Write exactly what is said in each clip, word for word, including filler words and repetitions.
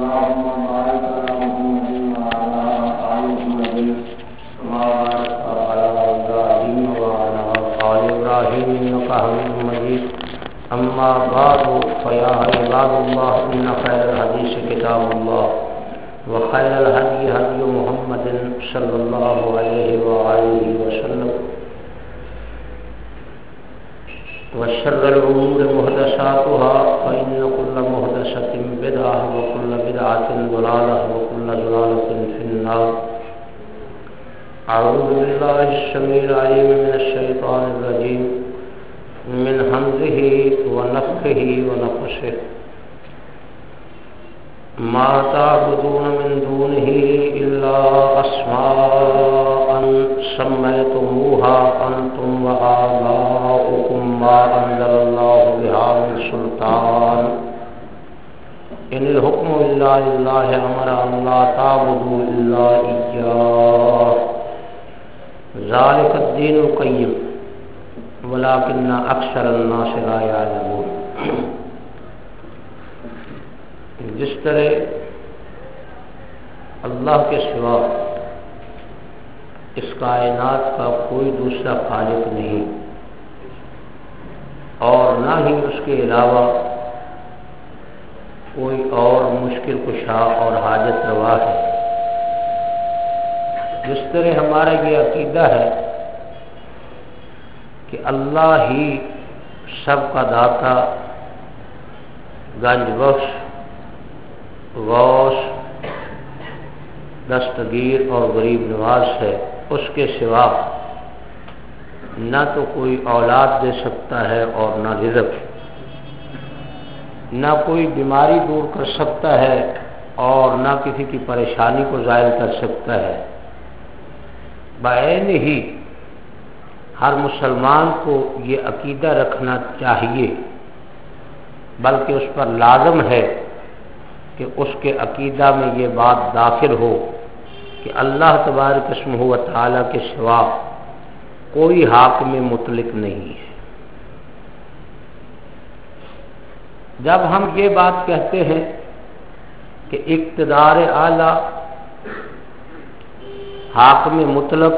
اللهم بارك على محمد وعلى آل محمد كما باركت على إبراهيم وعلى آل إبراهيم إنك حميد مجيد. أما بعد فيا عباد الله إن خير الحديث كتاب الله وخير الهدي هدي محمد صلى الله عليه وآله وسلم وشر الأمور محدثاتها فإن كل محدثة بدعة وكل بدعة ضلالة وكل ضلالة في النار. أعوذ بالله السميع العليم من الشيطان الرجيم من همزه ونفخه ونفثه. ما تعبدون من دونه إلا أسماء سميتموها أنتم وآباؤكم ما أنزل الله بها من سلطان إن الحكم إلا لله أمر أن لا تعبدوا إلا إياه ذلك الدين القيم ولكن أكثر الناس لا يعلمون. جس طرح اللہ کے سوا اس کائنات کا کوئی دوسرا خالق نہیں اور نہ ہی اس کے علاوہ کوئی اور مشکل کشا اور حاجت روا ہے، جس طرح ہمارا یہ عقیدہ ہے کہ اللہ ہی سب کا داتا، گنج بخش، غوث، دستگیر اور غریب نواز ہے، اس کے سوا نہ تو کوئی اولاد دے سکتا ہے اور نہ رزق، نہ کوئی بیماری دور کر سکتا ہے اور نہ کسی کی پریشانی کو ظاہر کر سکتا ہے. بعین ہی ہر مسلمان کو یہ عقیدہ رکھنا چاہیے، بلکہ اس پر لازم ہے کہ اس کے عقیدہ میں یہ بات داخل ہو کہ اللہ تبارک اسمہ و تعالیٰ کے سوا کوئی حاکم مطلق نہیں ہے. جب ہم یہ بات کہتے ہیں کہ اقتدار اعلیٰ، حاکم مطلق،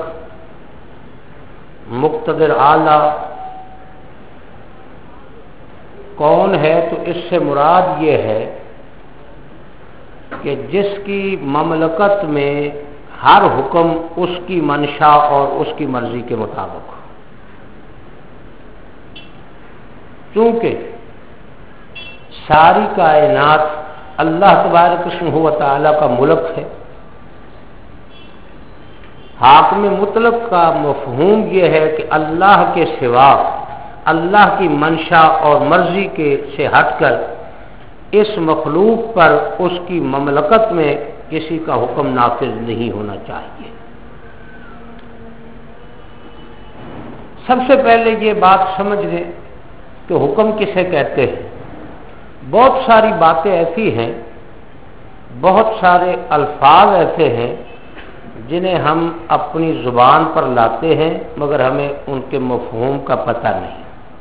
مقتدر اعلیٰ کون ہے، تو اس سے مراد یہ ہے کہ جس کی مملکت میں ہر حکم اس کی منشا اور اس کی مرضی کے مطابق ہو. چونکہ ساری کائنات اللہ تبارک اسمہ و تعالیٰ کا ملک ہے، حاکم مطلق کا مفہوم یہ ہے کہ اللہ کے سوا اللہ کی منشا اور مرضی کے سے ہٹ کر اس مخلوق پر اس کی مملکت میں کسی کا حکم نافذ نہیں ہونا چاہیے. سب سے پہلے یہ بات سمجھ لیں کہ حکم کسے کہتے ہیں. بہت ساری باتیں ایسی ہیں، بہت سارے الفاظ ایسے ہیں جنہیں ہم اپنی زبان پر لاتے ہیں مگر ہمیں ان کے مفہوم کا پتہ نہیں.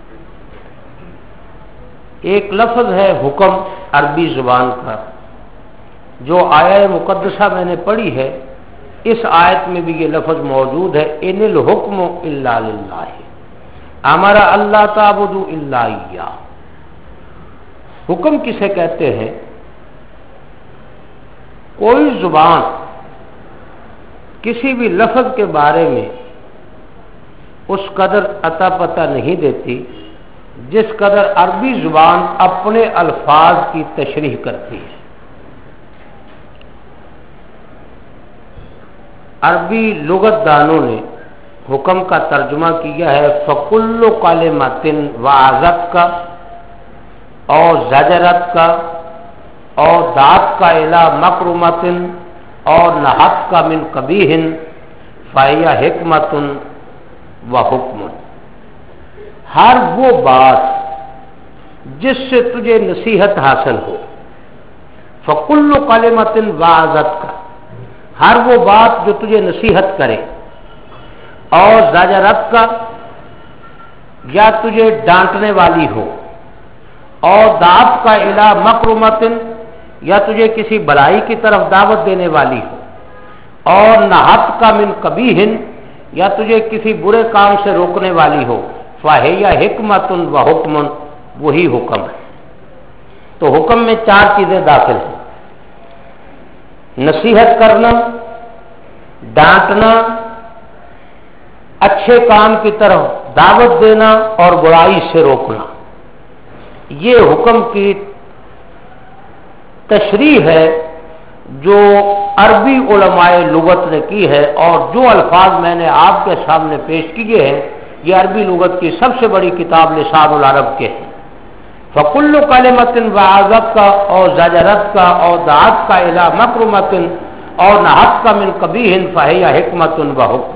ایک لفظ ہے حکم عربی زبان کا، جو آیہ مقدسہ میں نے پڑھی ہے، اس آیت میں بھی یہ لفظ موجود ہے، ان الحکم الا للہ امر اللہ تعبدوا الا ایاہ. حکم کسے کہتے ہیں؟ کوئی زبان کسی بھی لفظ کے بارے میں اس قدر عطا پتہ نہیں دیتی جس قدر عربی زبان اپنے الفاظ کی تشریح کرتی ہے. عربی لغت دانوں نے حکم کا ترجمہ کیا ہے فَكُلُّ كَلِمَةٍ وَعَظَتْ کا اور زجرت کا اور دات کا الا مکرمۃ اور نہت کا من قبیح فَهِيَ حکمۃ وحکم. ہر وہ بات جس سے تجھے نصیحت حاصل ہو، فَكُلُّ كَلِمَةٍ وَعَظَتْ کا ہر وہ بات جو تجھے نصیحت کرے، اور زجرت کا یا تجھے ڈانٹنے والی ہو، اور دعوت کا الا مکرمۃ یا تجھے کسی بلائی کی طرف دعوت دینے والی ہو، اور نہت کا من قبیح، یا تجھے کسی برے کام سے روکنے والی ہو، فہی حکمت و حکم، وہی حکم ہے۔ تو حکم میں چار چیزیں داخل ہیں: نصیحت کرنا، ڈانٹنا، اچھے کام کی طرف دعوت دینا اور برائی سے روکنا۔ یہ حکم کی تشریح ہے جو عربی علماء لغت نے کی ہے، اور جو الفاظ میں نے آپ کے سامنے پیش کیے ہیں یہ عربی لغت کی سب سے بڑی کتاب لسان العرب کے ہیں۔ فکل کلمۃ وعظت کا اور زجرت کا اور دعت کا الی مکرمۃ اور نہت کا من قبیح فہی حکمت و حکم۔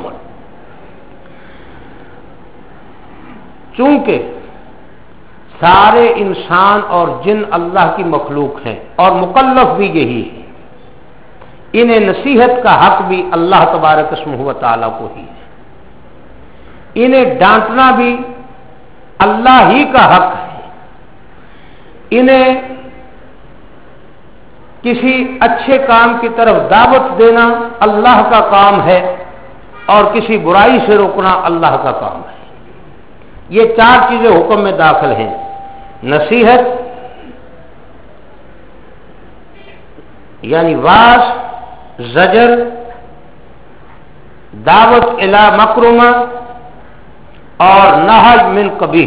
چونکہ سارے انسان اور جن اللہ کی مخلوق ہیں اور مکلف بھی یہی ہے، انہیں نصیحت کا حق بھی اللہ تبارک اسمہ و تعالیٰ کو ہی ہے، انہیں ڈانٹنا بھی اللہ ہی کا حق ہے، انہیں کسی اچھے کام کی طرف دعوت دینا اللہ کا کام ہے، اور کسی برائی سے روکنا اللہ کا کام ہے۔ یہ چار چیزیں حکم میں داخل ہیں: نصیحت یعنی واعظ، زجر، دعوت الی مکرمہ اور نہی من قبیح۔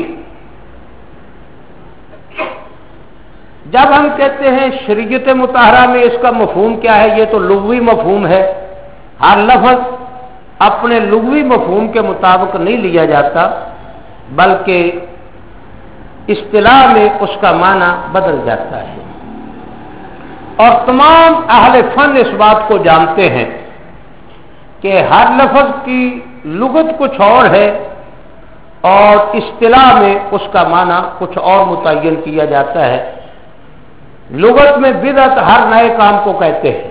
جب ہم کہتے ہیں شریعت مطہرہ میں اس کا مفہوم کیا ہے، یہ تو لغوی مفہوم ہے، ہر لفظ اپنے لغوی مفہوم کے مطابق نہیں لیا جاتا، بلکہ اصطلاح میں اس کا معنی بدل جاتا ہے، اور تمام اہل فن اس بات کو جانتے ہیں کہ ہر لفظ کی لغت کچھ اور ہے اور اصطلاح میں اس کا معنی کچھ اور متعین کیا جاتا ہے۔ لغت میں بدعت ہر نئے کام کو کہتے ہیں،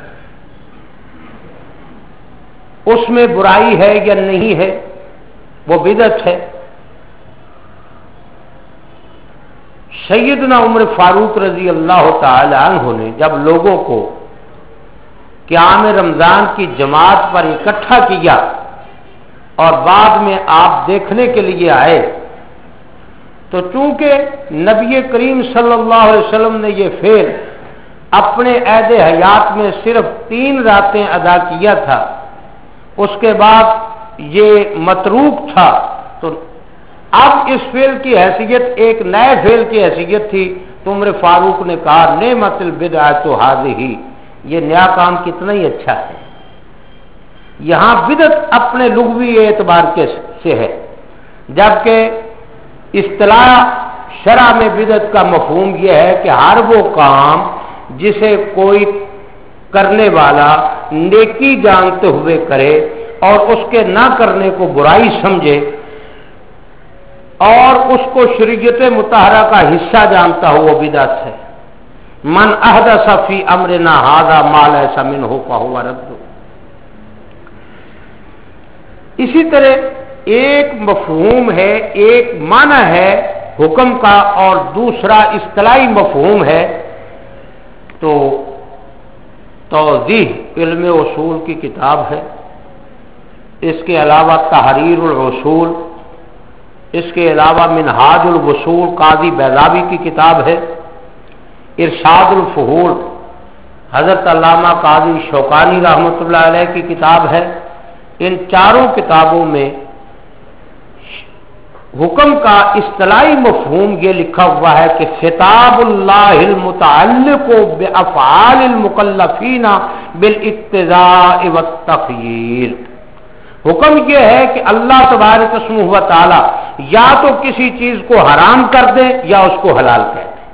اس میں برائی ہے یا نہیں ہے وہ بدعت ہے۔ سیدنا عمر فاروق رضی اللہ تعالی عنہ نے جب لوگوں کو قیام رمضان کی جماعت پر اکٹھا کیا اور بعد میں آپ دیکھنے کے لیے آئے، تو چونکہ نبی کریم صلی اللہ علیہ وسلم نے یہ فعل اپنے عہد حیات میں صرف تین راتیں ادا کیا تھا، اس کے بعد یہ متروک تھا، تو اب اس فعل کی حیثیت ایک نئے فعل کی حیثیت تھی، تو عمر فاروق نے کہا نعمت البدعۃ ھذہ، یہ نیا کام کتنا ہی اچھا ہے۔ یہاں بدعت اپنے لغوی اعتبار کے سے ہے، جبکہ اصطلاح شرع میں بدعت کا مفہوم یہ ہے کہ ہر وہ کام جسے کوئی کرنے والا نیکی جانتے ہوئے کرے اور اس کے نہ کرنے کو برائی سمجھے اور اس کو شریعت مطہرہ کا حصہ جانتا ہو، وہ بدعت ہے۔ من احدث فی امرنا ھذا ما لیس منہ فہو رد۔ اسی طرح ایک مفہوم ہے، ایک معنی ہے حکم کا اور دوسرا اصطلاحی مفہوم ہے۔ تو توضیح علم اصول کی کتاب ہے، اس کے علاوہ تحریر الرسول، اس کے علاوہ منہاج الوصول قاضی بیضاوی کی کتاب ہے، ارشاد الفحول حضرت علامہ قاضی شوکانی رحمۃ اللہ علیہ کی کتاب ہے۔ ان چاروں کتابوں میں حکم کا اصطلاحی مفہوم یہ لکھا ہوا ہے کہ خطاب اللہ المتعلق بافعال المکلفین بالاقتضاء والتخییر۔ حکم یہ ہے کہ اللہ تبارک اسمہ و تعالی یا تو کسی چیز کو حرام کر دے یا اس کو حلال کر دے،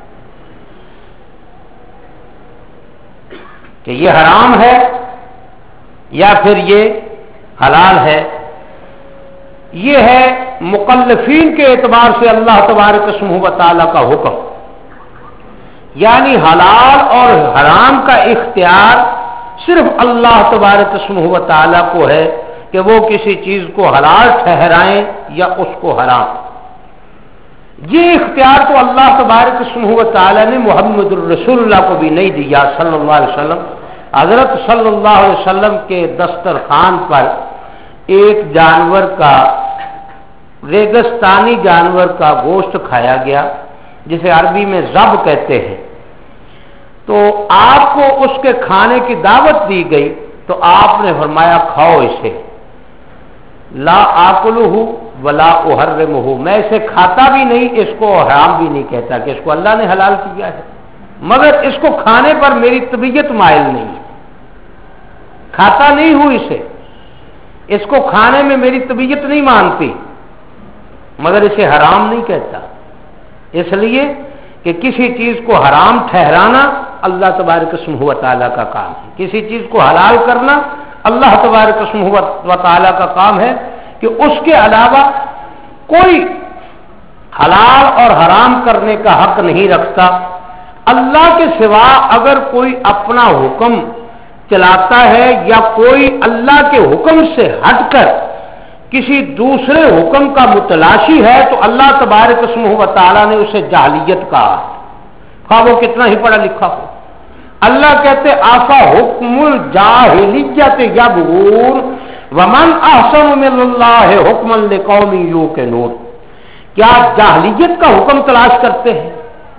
کہ یہ حرام ہے یا پھر یہ حلال ہے۔ یہ ہے مکلفین کے اعتبار سے اللہ تبارک اسمہ و تعالی کا حکم، یعنی حلال اور حرام کا اختیار صرف اللہ تبارک اسمہ و تعالی کو ہے کہ وہ کسی چیز کو حلال ٹھہرائیں یا اس کو حرام۔ یہ اختیار تو اللہ تبارک و تعالی نے محمد الرسول اللہ کو بھی نہیں دیا صلی اللہ علیہ وسلم. حضرت صلی اللہ علیہ وسلم کے دسترخوان پر ایک جانور کا، ریگستانی جانور کا گوشت کھایا گیا جسے عربی میں ذب کہتے ہیں. تو آپ کو اس کے کھانے کی دعوت دی گئی تو آپ نے فرمایا کھاؤ اسے. لا آکلہ ولا احرمہ، میں اسے کھاتا بھی نہیں، اس کو حرام بھی نہیں کہتا کہ اس کو اللہ نے حلال کیا ہے، مگر اس کو کھانے پر میری طبیعت مائل نہیں ہے، کھاتا نہیں ہوں اسے، اس کو کھانے میں میری طبیعت نہیں مانتی، مگر اسے حرام نہیں کہتا. اس لیے کہ کسی چیز کو حرام ٹھہرانا اللہ تبارک و تعالیٰ کا کام ہے، کسی چیز کو حلال کرنا اللہ تبارک و تعالیٰ کا کام ہے، کہ اس کے علاوہ کوئی حلال اور حرام کرنے کا حق نہیں رکھتا. اللہ کے سوا اگر کوئی اپنا حکم چلاتا ہے یا کوئی اللہ کے حکم سے ہٹ کر کسی دوسرے حکم کا متلاشی ہے تو اللہ تبارک و تعالیٰ نے اسے جاہلیت کہا، خواہ وہ کتنا ہی پڑھا لکھا ہو. اللہ کہتے آفا حکم الجاہلیت یبغون ومن احسن من اللہ حکما لقوم یوقنون. کیا جاہلیت کا حکم تلاش کرتے ہیں؟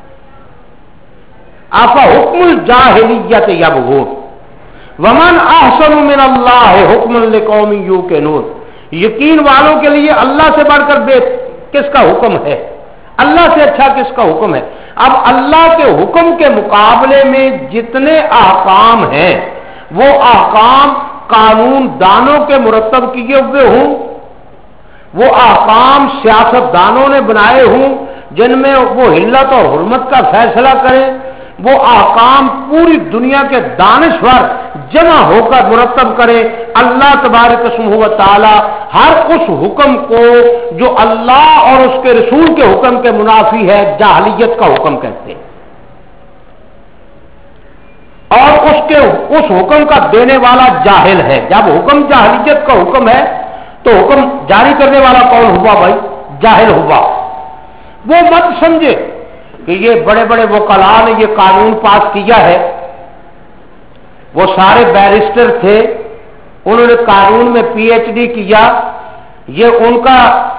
آفا حکم الجاہلیت یبغون ومن احسن من اللہ حکما لقوم یوقنون. یقین والوں کے لیے اللہ سے بڑھ کر بے کس کا حکم ہے، اللہ سے اچھا کس کا حکم ہے. اب اللہ کے حکم کے مقابلے میں جتنے احکام ہیں وہ احکام قانون دانوں کے مرتب کیے ہوئے ہوں، وہ احکام سیاست دانوں نے بنائے ہوں جن میں وہ حلت اور حرمت کا فیصلہ کریں، وہ احکام پوری دنیا کے دانشور جمع ہو کر مرتب کرے. اللہ تبارک و تعالی ہر اس حکم کو جو اللہ اور اس کے رسول کے حکم کے منافی ہے جاہلیت کا حکم کہتے ہیں، اور اس کے اس حکم کا دینے والا جاہل ہے. جب حکم جاہلیت کا حکم ہے تو حکم جاری کرنے والا کون ہوا بھائی؟ جاہل ہوا. وہ مت سمجھے کہ یہ بڑے بڑے وکلاء نے یہ قانون پاس کیا ہے، وہ سارے بیرسٹر تھے، انہوں نے قانون میں پی ایچ ڈی کیا، یہ ان کا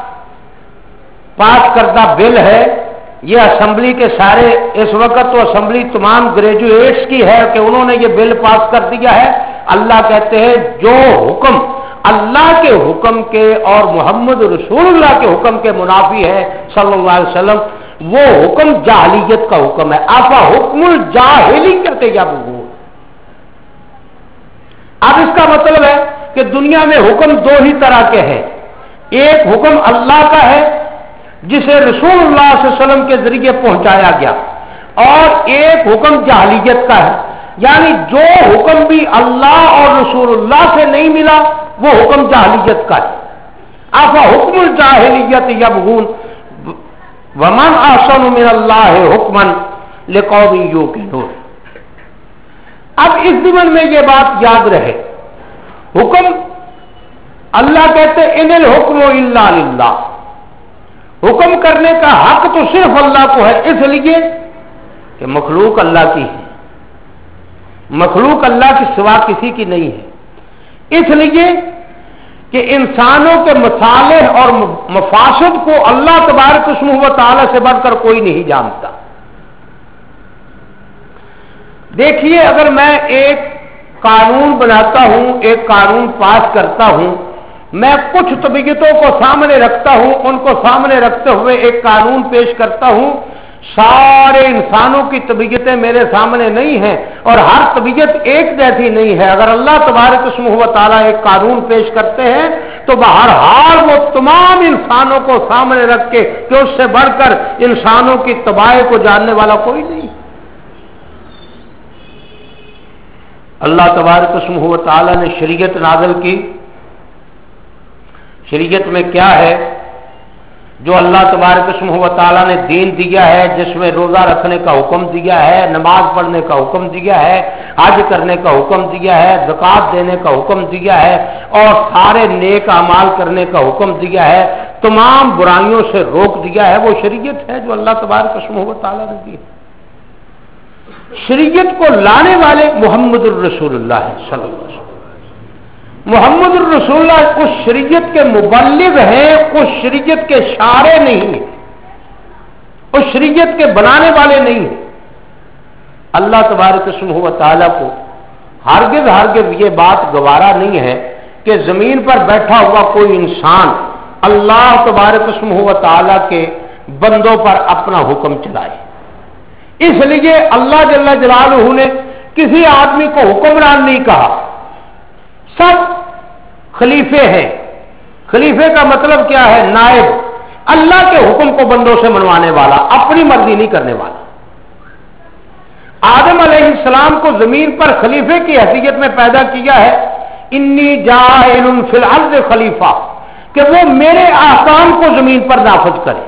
پاس کردہ بل ہے، یہ اسمبلی کے سارے اس وقت تو اسمبلی تمام گریجویٹس کی ہے کہ انہوں نے یہ بل پاس کر دیا ہے. اللہ کہتے ہیں جو حکم اللہ کے حکم کے اور محمد رسول اللہ کے حکم کے منافی ہے صلی اللہ علیہ وسلم، وہ حکم جاہلیت کا حکم ہے. آفا حکم الجاہلیت یبغون. اب اس کا مطلب ہے کہ دنیا میں حکم دو ہی طرح کے ہیں. ایک حکم اللہ کا ہے جسے رسول اللہ صلی اللہ علیہ وسلم کے ذریعے پہنچایا گیا، اور ایک حکم جاہلیت کا ہے، یعنی جو حکم بھی اللہ اور رسول اللہ سے نہیں ملا وہ حکم جاہلیت کا ہے. آفا حکم الجاہلیت یبغون ومن احسن من اللہ حکما لقوم یوقنون. اب اس ضمن میں یہ بات یاد رہے، حکم اللہ کہتے ان الحکم الا للہ، حکم کرنے کا حق تو صرف اللہ کو ہے، اس لیے کہ مخلوق اللہ کی ہے، مخلوق اللہ کی سوا کسی کی نہیں ہے، اس لیے کہ انسانوں کے مصالح اور مفاسد کو اللہ تبارک و تعالی سے بڑھ کر کوئی نہیں جانتا. دیکھیے اگر میں ایک قانون بناتا ہوں، ایک قانون پاس کرتا ہوں، میں کچھ طبیعتوں کو سامنے رکھتا ہوں، ان کو سامنے رکھتے ہوئے ایک قانون پیش کرتا ہوں. سارے انسانوں کی طبیعتیں میرے سامنے نہیں ہیں اور ہر طبیعت ایک جیسی نہیں ہے. اگر اللہ تبارک و تعالیٰ ایک قانون پیش کرتے ہیں تو بہرحال وہ تمام انسانوں کو سامنے رکھ کے کہ اس سے بڑھ کر انسانوں کی تباہی کو جاننے والا کوئی نہیں. اللہ تبارک و تعالیٰ نے شریعت نازل کی. شریعت میں کیا ہے؟ جو اللہ تبارک و تعالیٰ نے دین دیا ہے، جس میں روزہ رکھنے کا حکم دیا ہے، نماز پڑھنے کا حکم دیا ہے، حج کرنے کا حکم دیا ہے، زکوٰۃ دینے کا حکم دیا ہے، اور سارے نیک اعمال کرنے کا حکم دیا ہے. तमाम बुराइयों से रोक दिया है, वो शरीयत है जो अल्लाह तबारक व तआला ने दी है। शरीयत को लाने वाले मुहम्मदुर रसूलुल्लाह सल्लल्लाहु अलैहि वसल्लम। मुहम्मदुर रसूलुल्लाह उस शरीयत के मुबल्लिग हैं, उस शरीयत के शारे नहीं, उस शरीयत के बनाने वाले नहीं। अल्लाह तबारक व तआला को हरगिज़ हरगिज़ ये बात गवारा नहीं है कि जमीन पर बैठा हुआ कोई इंसान अल्लाह तबारक व तआला के बंदों पर अपना हुक्म चलाए। इसलिए अल्लाह जल्ल जलालुहु ने किसी आदमी को हुक्मरान नहीं कहा, सब खलीफे हैं। खलीफे का मतलब क्या है? नायब, अल्लाह के हुक्म को बंदों से मनवाने वाला, अपनी मर्जी नहीं करने वाला। आदम अलैहिस्सलाम को जमीन पर खलीफे की हैसियत में पैदा किया है, इन्नी जाइलुन फिल अर्ज़ खलीफा, कि वो मेरे ahकाम को जमीन पर नाफिज करे,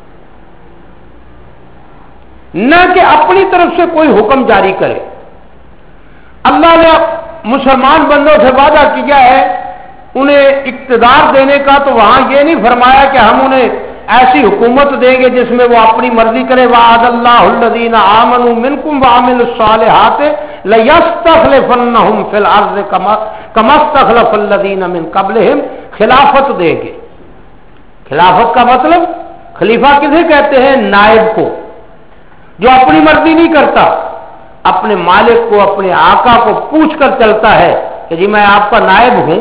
न कि अपनी तरफ से कोई हुक्म जारी करे। अल्लाह ने मुसलमान बंदों से वादा किया है उन्हें इक्तदार देने का, तो वहां ये नहीं फरमाया कि हम उन्हें ऐसी हुकूमत देंगे जिसमें वो अपनी मर्जी करे। वअदल्लाहुल्लज़ीना आमनू मिनकुम वअमिलुस्सालिहाति लयस्तखलिफन्नहुम फिल अर्ज़ि कमा कमस्तखलफल्लज़ीना मिन क़ब्लिहिम, खिलाफत देंगे। खिलाफत का मतलब, खलीफा किसे कहते हैं? नायब को, जो अपनी मर्जी नहीं करता, अपने मालिक को, अपने आका को पूछ कर चलता है कि जी मैं आपका नायब हूं।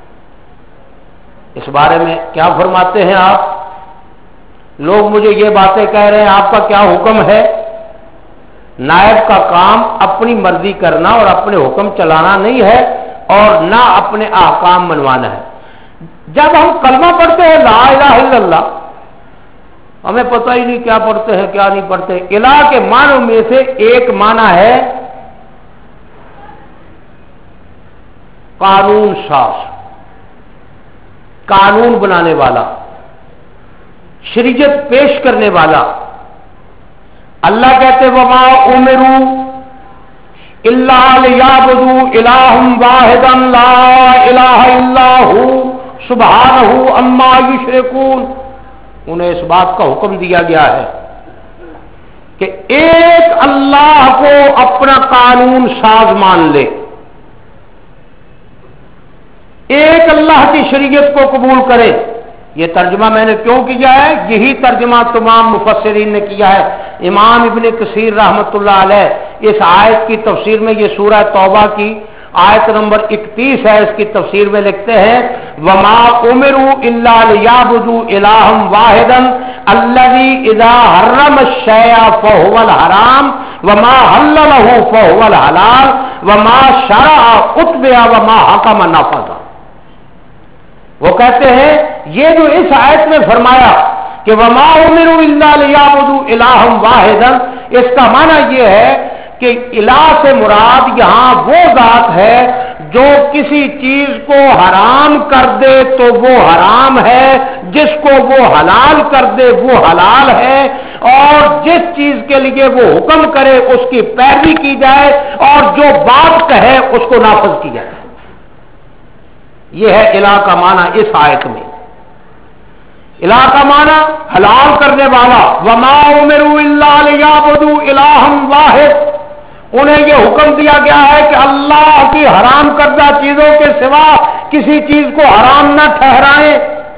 इस बारे में क्या फरमाते हैं आप? लोग मुझे ये बातें कह रहे हैं, आपका क्या हुक्म है? नायब का काम अपनी मर्जी करना और अपने हुक्म चलाना नहीं है, और ना अपने ahकाम मनवाना है। जब हम कलमा पढ़ते हैं ला इलाहा इल्लल्लाह, हमें पता ही नहीं क्या पढ़ते हैं क्या नहीं पढ़ते। इलाह के मानों में से एक माना है कानून साज, कानून बनाने वाला, शरीयत पेश करने वाला। अल्लाह कहते वमा उमिरू इल्ला लियाबुदू इलाहम वाहिदन ला इलाहा इल्लाहु सुब्हानहु अम्मा युशरिकून। उन्हें इस बात का हुक्म दिया गया है कि एक अल्लाह को अपना कानून साज मान ले, एक अल्लाह की शरीयत को कबूल करे। ये तर्जमा मैंने क्यों किया है? यही तर्जमा तमाम मुफस्सिरीन ने किया है। इमाम इब्न कसीर रहमतुल्लाह अलैह इस आयत की तफसीर में, ये सूरह तौबा की आयत नंबर इकतीस है, इसकी तफसीर में लिखते हैं वमा उमिरू इल्ला लियाबुदू इलाहम वाहिदन अल्लज़ी इज़ा हर्रम शैअ फहुवल हराम वमा हल्ललहु फहुवल हलाल वमा शरअ उत्बिया वमा हकम नफज़ा। वो कहते हैं ये जो इस आयत में फरमाया कि वमा उमिरू इल्ला लियाबुदू इलाहम वाहिदन, इसका माना यह है कि इलाह से मुराद यहां वो जात है जो किसी चीज को हराम कर दे तो वो हराम है, जिसको वो हलाल कर दे वो हलाल है, और जिस चीज के लिए वो हुक्म करे उसकी पैरवी की जाए, और जो बात कहे उसको नाफिज किया जाए। यह है इलाह का माना इस आयत में। इलाह का माना हलाल करने वाला। वमा उमिरू इल्ला लियाबुदू इलाहम वाहिद, उन्हें यह हुक्म दिया गया है कि अल्लाह की हराम करदा चीजों के सिवा किसी चीज को हराम न ठहराएं।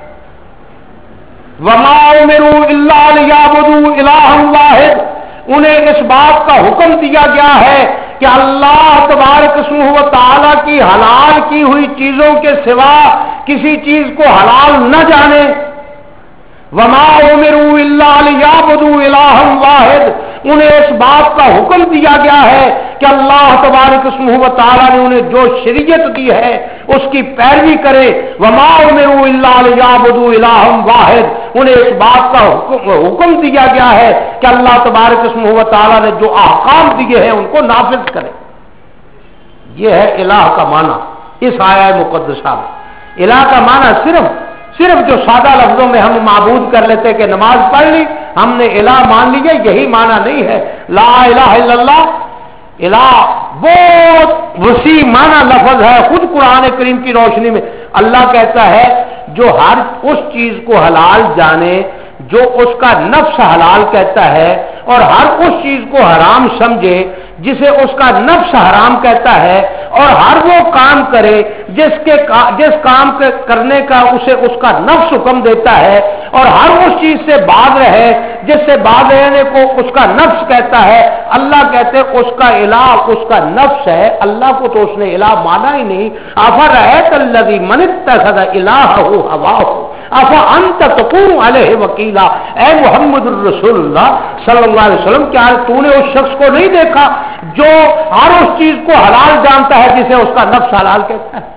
वमा उमिरू इल्ला लियाबुदू इलाहम वाहिद, उन्हें इस बात का हुक्म दिया गया है कि अल्लाह तबारक व तआला की हलाल की हुई चीजों के सिवा किसी चीज को हलाल न जाने। वमा उमिरू इल्ला लियाबुदू इलाहम वाहिद, उन्हें इस बात का हुक्म दिया गया है कि अल्लाह तबारक व तआला ने उन्हें जो शरीयत दी है उसकी पैरवी करे। वमा उमिरू इल्ला लियाबुदू इलाहम वाहिद, उन्हें इस बात का हुक्म दिया गया है कि अल्लाह तबारक व तआला ने जो ahकाम दिए हैं उनको नाफिज करे। यह है इलाह का माना इस आया मुकद्दसा में। इलाह का माना सिर्फ सिर्फ जो सादा लफ्जों में हम माबूद कर लेते कि नमाज पढ़ ली हमने इलाह मान लिया, यही माना नहीं है। ला इलाहा इल्लल्लाह, इलाह बहुत वसी माना लफ्ज है। खुद कुरान करीम की रोशनी में अल्लाह कहता है جو ہر اس چیز کو حلال جانے جو اس کا نفس حلال کہتا ہے، اور ہر اس چیز کو حرام سمجھے جسے اس کا نفس حرام کہتا ہے، اور ہر وہ کام کرے جس کے جس کام کے کرنے کا اسے اس کا نفس حکم دیتا ہے، اور ہر اس چیز سے باز رہے جس سے باز رہنے کو اس کا نفس کہتا ہے۔ اللہ کہتے اس کا الہ اس کا نفس ہے، اللہ کو تو اس نے الہ مانا ہی نہیں۔ افرأیت الذی من اتخذ الہہ ہواہ افانت تکون علیہ وکیلا، اے محمد الرسول اللہ صلی اللہ علیہ وسلم، کیا تو نے اس شخص کو نہیں دیکھا جو ہر اس چیز کو حلال جانتا ہے جسے اس کا نفس حلال کہتا ہے،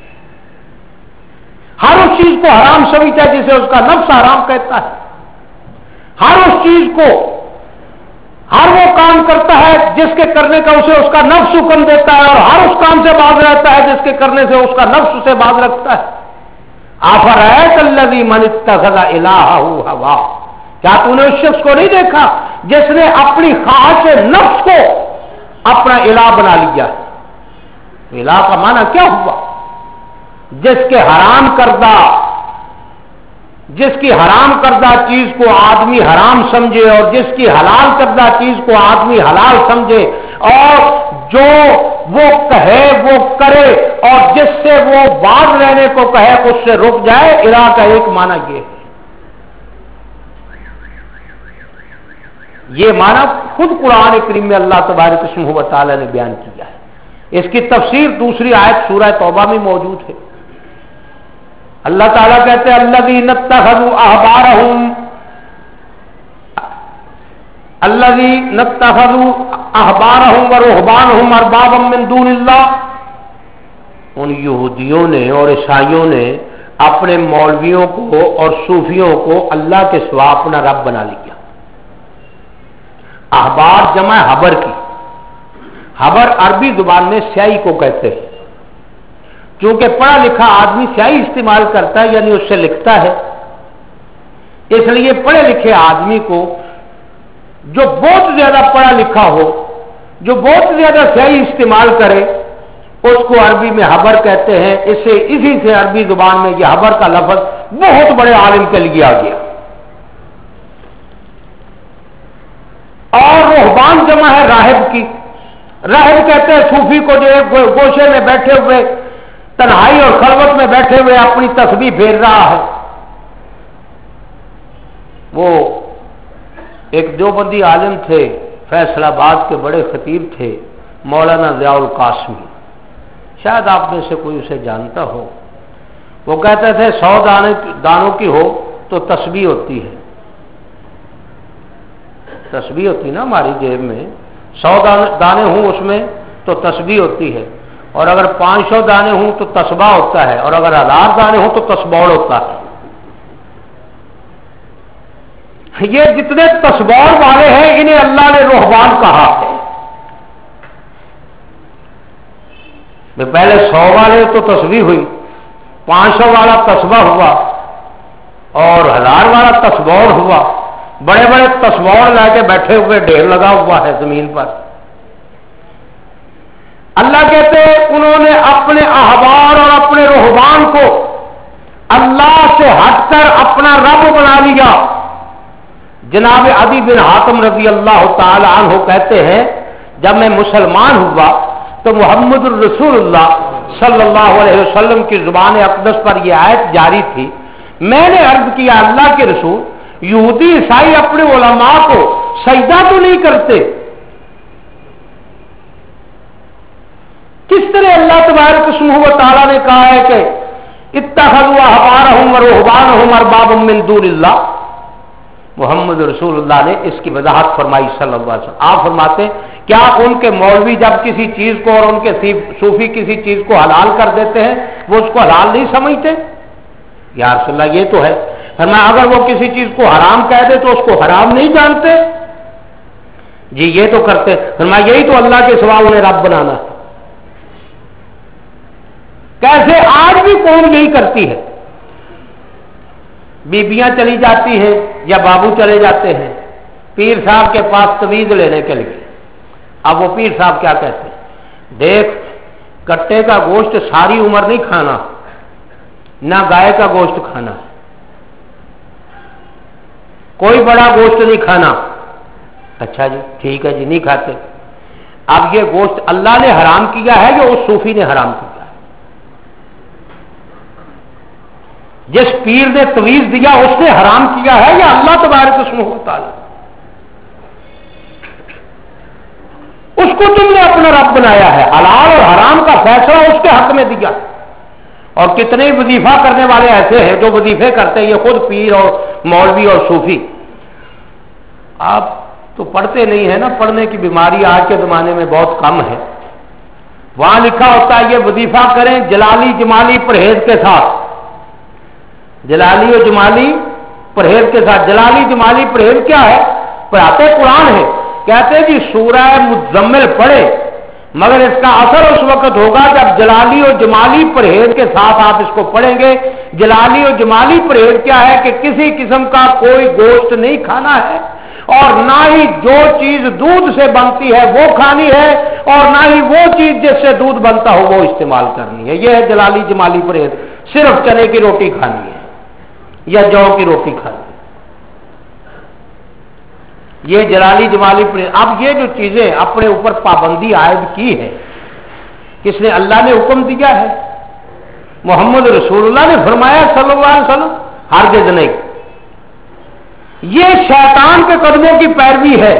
ہر اس چیز کو حرام سمجھتا ہے جسے اس کا نفس حرام کہتا ہے، ہر اس چیز کو ہر وہ کام کرتا ہے جس کے کرنے کا اسے اس کا نفس حکم دیتا ہے، اور ہر اس کام سے باز رہتا ہے جس کے کرنے سے اس کا نفس اسے باز رکھتا ہے۔ افرأیت الذی من اتخذ الہہ ہواہ، کیا تو نے اس شخص کو نہیں دیکھا جس نے اپنی خواہش نفس کو اپنا الہ بنا لیا؟ الہ کا معنی کیا ہوا؟ جس کے حرام کردہ جس کی حرام کردہ چیز کو آدمی حرام سمجھے، اور جس کی حلال کردہ چیز کو آدمی حلال سمجھے، اور جو وہ کہے وہ کرے، اور جس سے وہ باز رہنے کو کہے اس سے رک جائے۔ الہ کا ایک معنی یہ ہے، یہ معنی خود قرآن کریم میں اللہ تبارک و تعالی نے بیان کیا ہے۔ اس کی تفسیر دوسری آیت سورہ توبہ میں موجود ہے۔ اللہ تعالیٰ کہتے ہیں الذین اتخذوا احبارہم الذین اتخذوا احبارہم ورہبانہم اربابا من دون اللہ، ان یہودیوں نے اور عیسائیوں نے اپنے مولویوں کو اور صوفیوں کو اللہ کے سوا اپنا رب بنا لیا۔ احبار جمع حبر کی، حبر عربی زبان میں سیاہی کو کہتے ہیں۔ چونکہ پڑھا لکھا آدمی سیاہی استعمال کرتا ہے، یعنی اس سے لکھتا ہے، اس لیے پڑھے لکھے آدمی کو جو بہت زیادہ پڑھا لکھا ہو، جو بہت زیادہ سیاہی استعمال کرے، اس کو عربی میں حبر کہتے ہیں۔ اسے اسی سے عربی زبان میں یہ حبر کا لفظ بہت بڑے عالم کے لیے آ گیا۔ اور رہبان جمع ہے راہب کی، راہب کہتے ہیں صوفی کو جو ایک گوشے میں بیٹھے ہوئے تنہائی اور خلوت میں بیٹھے ہوئے اپنی تسبیح پھیر رہا ہے۔ وہ ایک دیوبندی عالم تھے، فیصل آباد کے بڑے خطیب تھے، مولانا ضیاء القاسمی، شاید آپ میں سے کوئی اسے جانتا ہو۔ وہ کہتے تھے سو دانے دانوں کی ہو تو تسبیح ہوتی ہے، تسبیح ہوتی نا ہماری جیب میں، سو دانے ہوں اس میں تو تسبیح ہوتی ہے، اور اگر پانچ سو دانے ہوں تو تسبیح ہوتا ہے، اور اگر ہزار دانے ہوں تو تسبوڑ ہوتا ہے۔ یہ جتنے تسبوڑ والے ہیں انہیں اللہ نے رہبان کہا ہے۔ پہلے سو والے تو تسبیح ہوئی، پانچ سو والا تسبیح ہوا، اور ہزار والا تسبوڑ ہوا۔ بڑے بڑے تسبوڑ لا کے بیٹھے ہوئے ڈھیر لگا ہوا ہے زمین پر۔ اللہ کہتے انہوں نے اپنے احبار اور اپنے رہبان کو اللہ سے ہٹ کر اپنا رب بنا لیا۔ جناب عدی بن حاتم رضی اللہ تعالی عنہ کہتے ہیں جب میں مسلمان ہوا تو محمد الرسول اللہ صلی اللہ علیہ وسلم کی زبان اقدس پر یہ آیت جاری تھی۔ میں نے عرض کیا اللہ کے رسول، یہودی عیسائی اپنے علماء کو سجدہ تو نہیں کرتے، کس طرح اللہ تبارک و تعالیٰ نے کہا ہے کہ اتخذوا احبارہم ورہبانہم اربابا من دون اللہ؟ محمد رسول اللہ نے اس کی وضاحت فرمائی صلی اللہ علیہ وسلم۔ آپ فرماتے ہیں کیا ان کے مولوی جب کسی چیز کو اور ان کے صوفی کسی چیز کو حلال کر دیتے ہیں وہ اس کو حلال نہیں سمجھتے؟ یا رسول اللہ یہ تو ہے۔ فرمایا اگر وہ کسی چیز کو حرام کہہ دے تو اس کو حرام نہیں جانتے؟ جی یہ تو کرتے۔ فرمایا یہی تو اللہ کے سوا انہیں رب بنانا ہے۔ کیسے آج بھی قوم یہی کرتی ہے، بیبیاں چلی جاتی ہیں یا بابو چلے جاتے ہیں پیر صاحب کے پاس تویز لینے کے لیے۔ اب وہ پیر صاحب کیا کہتے ہیں، دیکھ کٹے کا گوشت ساری عمر نہیں کھانا، نہ گائے کا گوشت کھانا ہے، کوئی بڑا گوشت نہیں کھانا. اچھا جی ٹھیک ہے جی نہیں کھاتے. اب یہ گوشت اللہ نے حرام کیا ہے یا اس صوفی نے حرام کیا ہے؟ جس پیر نے تویز دیا اس نے حرام کیا ہے یا اللہ تبارک و تعالی؟ اس کو تم نے اپنا رب بنایا ہے، حلال اور حرام کا فیصلہ اس کے حق میں دیا. اور کتنے وظیفہ کرنے والے ایسے ہیں جو وظیفے کرتے ہیں، یہ خود پیر اور مولوی اور صوفی. آپ تو پڑھتے نہیں ہیں نا، پڑھنے کی بیماری آج کے زمانے میں بہت کم ہے. وہاں لکھا ہوتا ہے یہ وظیفہ کریں جلالی جمالی پرہیز کے ساتھ، جلالی و جمالی پرہیز کے ساتھ. جلالی جمالی پرہیز کیا ہے؟ پڑھاتے قرآن ہے، کہتے جی سورہ مزمل پڑھے، مگر اس کا اثر اس وقت ہوگا جب جلالی و جمالی پرہیز کے ساتھ آپ اس کو پڑھیں گے. جلالی و جمالی پرہیز کیا ہے کہ کسی قسم کا کوئی گوشت نہیں کھانا ہے، اور نہ ہی جو چیز دودھ سے بنتی ہے وہ کھانی ہے، اور نہ ہی وہ چیز جس سے دودھ بنتا ہو وہ استعمال کرنی ہے. یہ ہے جلالی جمالی پرہیز. صرف چنے کی روٹی کھانی ہے یا جو کی روٹی کھانی ہے، یہ جلالی جمالی پرہیز. اب یہ جو چیزیں اپنے اوپر پابندی عائد کی ہے، کس نے؟ اللہ نے حکم دیا ہے. محمد رسول اللہ نے فرمایا صلی اللہ علیہ وسلم ہرگز نہیں. یہ شیطان کے قدموں کی پیروی ہے.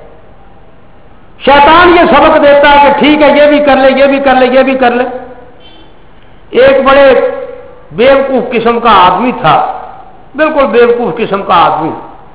شیطان یہ سبق دیتا ہے کہ ٹھیک ہے یہ بھی کر لے یہ بھی کر لے یہ بھی کر لے. ایک بڑے بیوقوف قسم کا آدمی تھا، بالکل بیوقوف قسم کا آدمی،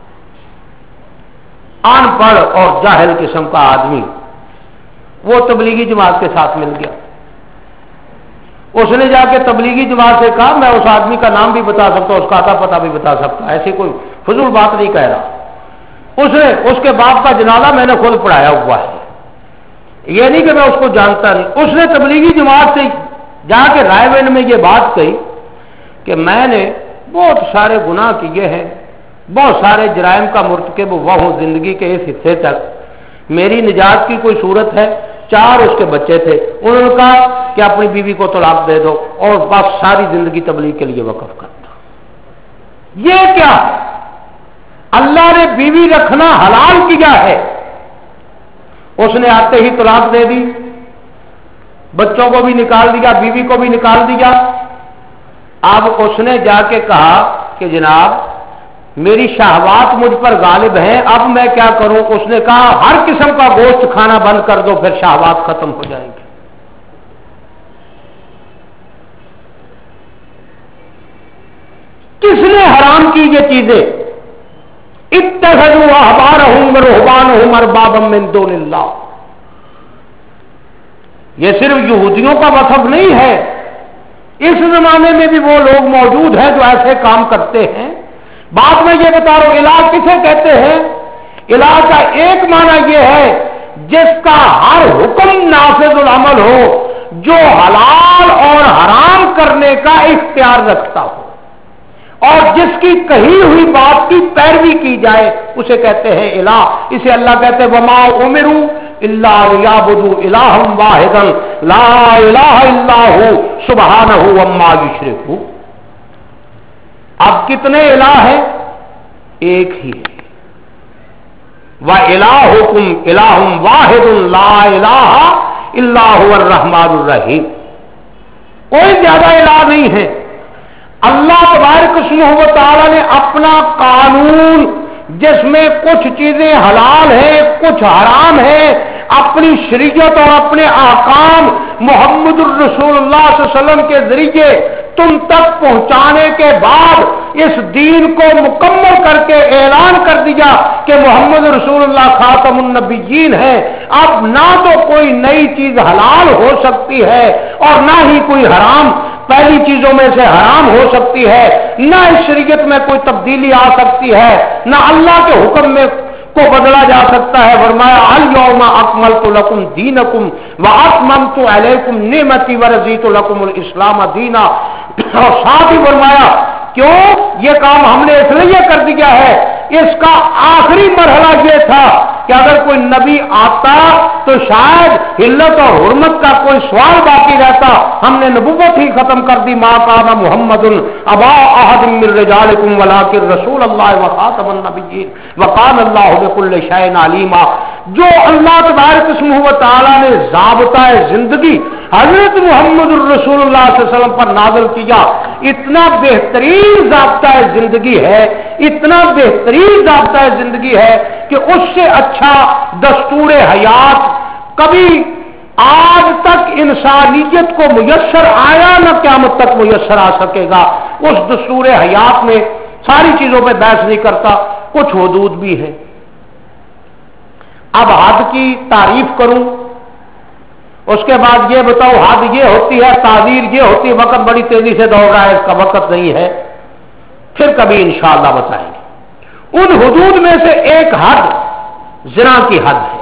ان پڑھ اور جاہل قسم کا آدمی. وہ تبلیغی جماعت کے ساتھ مل گیا. اس نے جا کے تبلیغی جماعت سے کہا، میں اس آدمی کا نام بھی بتا سکتا ہوں، اس کا اتا پتہ بھی بتا سکتا ہوں، ایسی کوئی فضول بات نہیں کہہ رہا. اس نے اس کے باپ کا جنازہ میں نے خود پڑھایا ہوا ہے، یہ نہیں کہ میں اس کو جانتا نہیں. اس نے تبلیغی جماعت سے جا کے رائے وین میں یہ بات کہی کہ میں نے بہت سارے گناہ کیے ہیں، بہت سارے جرائم کا مرتکب ہوا ہوں زندگی کے اس حصے تک. میری نجات کی کوئی صورت ہے؟ چار اس کے بچے تھے. انہوں نے کہا کہ اپنی بیوی کو طلاق دے دو اور بس ساری زندگی تبلیغ کے لیے وقف کرتا. یہ کیا ہے؟ اللہ نے بیوی رکھنا حلال کیا ہے، اس نے آتے ہی طلاق دے دی، بچوں کو بھی نکال دیا، بیوی کو بھی نکال دیا. اب اس نے جا کے کہا کہ جناب میری شہوات مجھ پر غالب ہیں، اب میں کیا کروں؟ اس نے کہا ہر قسم کا گوشت کھانا بند کر دو، پھر شہوات ختم ہو جائیں گی. کس نے حرام کی یہ چیزیں؟ اتخذوا احبارهم ورهبانهم اربابا من دون اللہ. یہ صرف یہودیوں کا وصف نہیں ہے، اس زمانے میں بھی وہ لوگ موجود ہیں جو ایسے کام کرتے ہیں. بعد میں یہ بتا رہا ہوں الہ کسے کہتے ہیں. الہ کا ایک معنی یہ ہے جس کا ہر حکم نافذ العمل ہو، جو حلال اور حرام کرنے کا اختیار رکھتا ہو، اور جس کی کہی ہوئی بات کی پیروی کی جائے اسے کہتے ہیں الہ. اسے اللہ کہتے ہیں وما امروا الا لیعبدوا الہا واحدا لا الہ الا هو سبحانہ عما یشرکون. اب کتنے الہ ہیں؟ ایک ہی ہے. وَإِلَٰهُكُمْ إِلَٰهٌ وَاحِدٌ لَا إِلَٰهَ إِلَّا هُوَ الرَّحْمَٰنُ الرَّحِيمُ. کوئی زیادہ الہ نہیں ہے. اللہ تبارک و تعالی نے اپنا قانون جس میں کچھ چیزیں حلال ہیں کچھ حرام ہیں، اپنی شریعت اور اپنے احکام محمد الرسول اللہ صلی اللہ علیہ وسلم کے ذریعے تم تک پہنچانے کے بعد اس دین کو مکمل کر کے اعلان کر دیا کہ محمد رسول اللہ خاتم النبیین ہے. اب نہ تو کوئی نئی چیز حلال ہو سکتی ہے اور نہ ہی کوئی حرام پہلی چیزوں میں سے حرام ہو سکتی ہے، نہ اس شریعت میں کوئی تبدیلی آ سکتی ہے، نہ اللہ کے حکم میں کو بدلا جا سکتا ہے. فرمایا الیوم اکملت لکم دینکم واتممت علیکم نعمتی ورضیت لکم الاسلام دینا. اور ساتھ ہی فرمایا کیوں یہ کام ہم نے اس لیے کر دیا ہے، اس کا آخری مرحلہ یہ تھا کہ اگر کوئی نبی آتا تو شاید حلت اور حرمت کا کوئی سوال باقی رہتا. ہم نے نبوت ہی ختم کر دی. ما کان محمد ابا احد من رجالکم ولکن رسول اللہ وخاتم النبیین وکان اللہ بکل شیء علیما. جو اللہ تبارک اسمہ و تعالی نے ضابطہ زندگی حضرت محمد الرسول اللہ صلی اللہ علیہ وسلم پر نازل کیا، اتنا بہترین ضابطہ زندگی ہے، اتنا بہترین ضابطہ زندگی ہے کہ اس سے اچھا دستور حیات کبھی آج تک انسانیت کو میسر آیا نہ قیامت تک میسر آ سکے گا. اس دستور حیات میں ساری چیزوں پہ بحث نہیں کرتا، کچھ حدود بھی ہے. اب حد کی تعریف کروں، اس کے بعد یہ بتاؤ حد یہ ہوتی ہے، تعذیر یہ ہوتی ہے. وقت بڑی تیزی سے دوڑ رہا ہے، اس کا وقت نہیں ہے، پھر کبھی انشاءاللہ بتائیں گے. ان حدود میں سے ایک حد زنا کی حد ہے.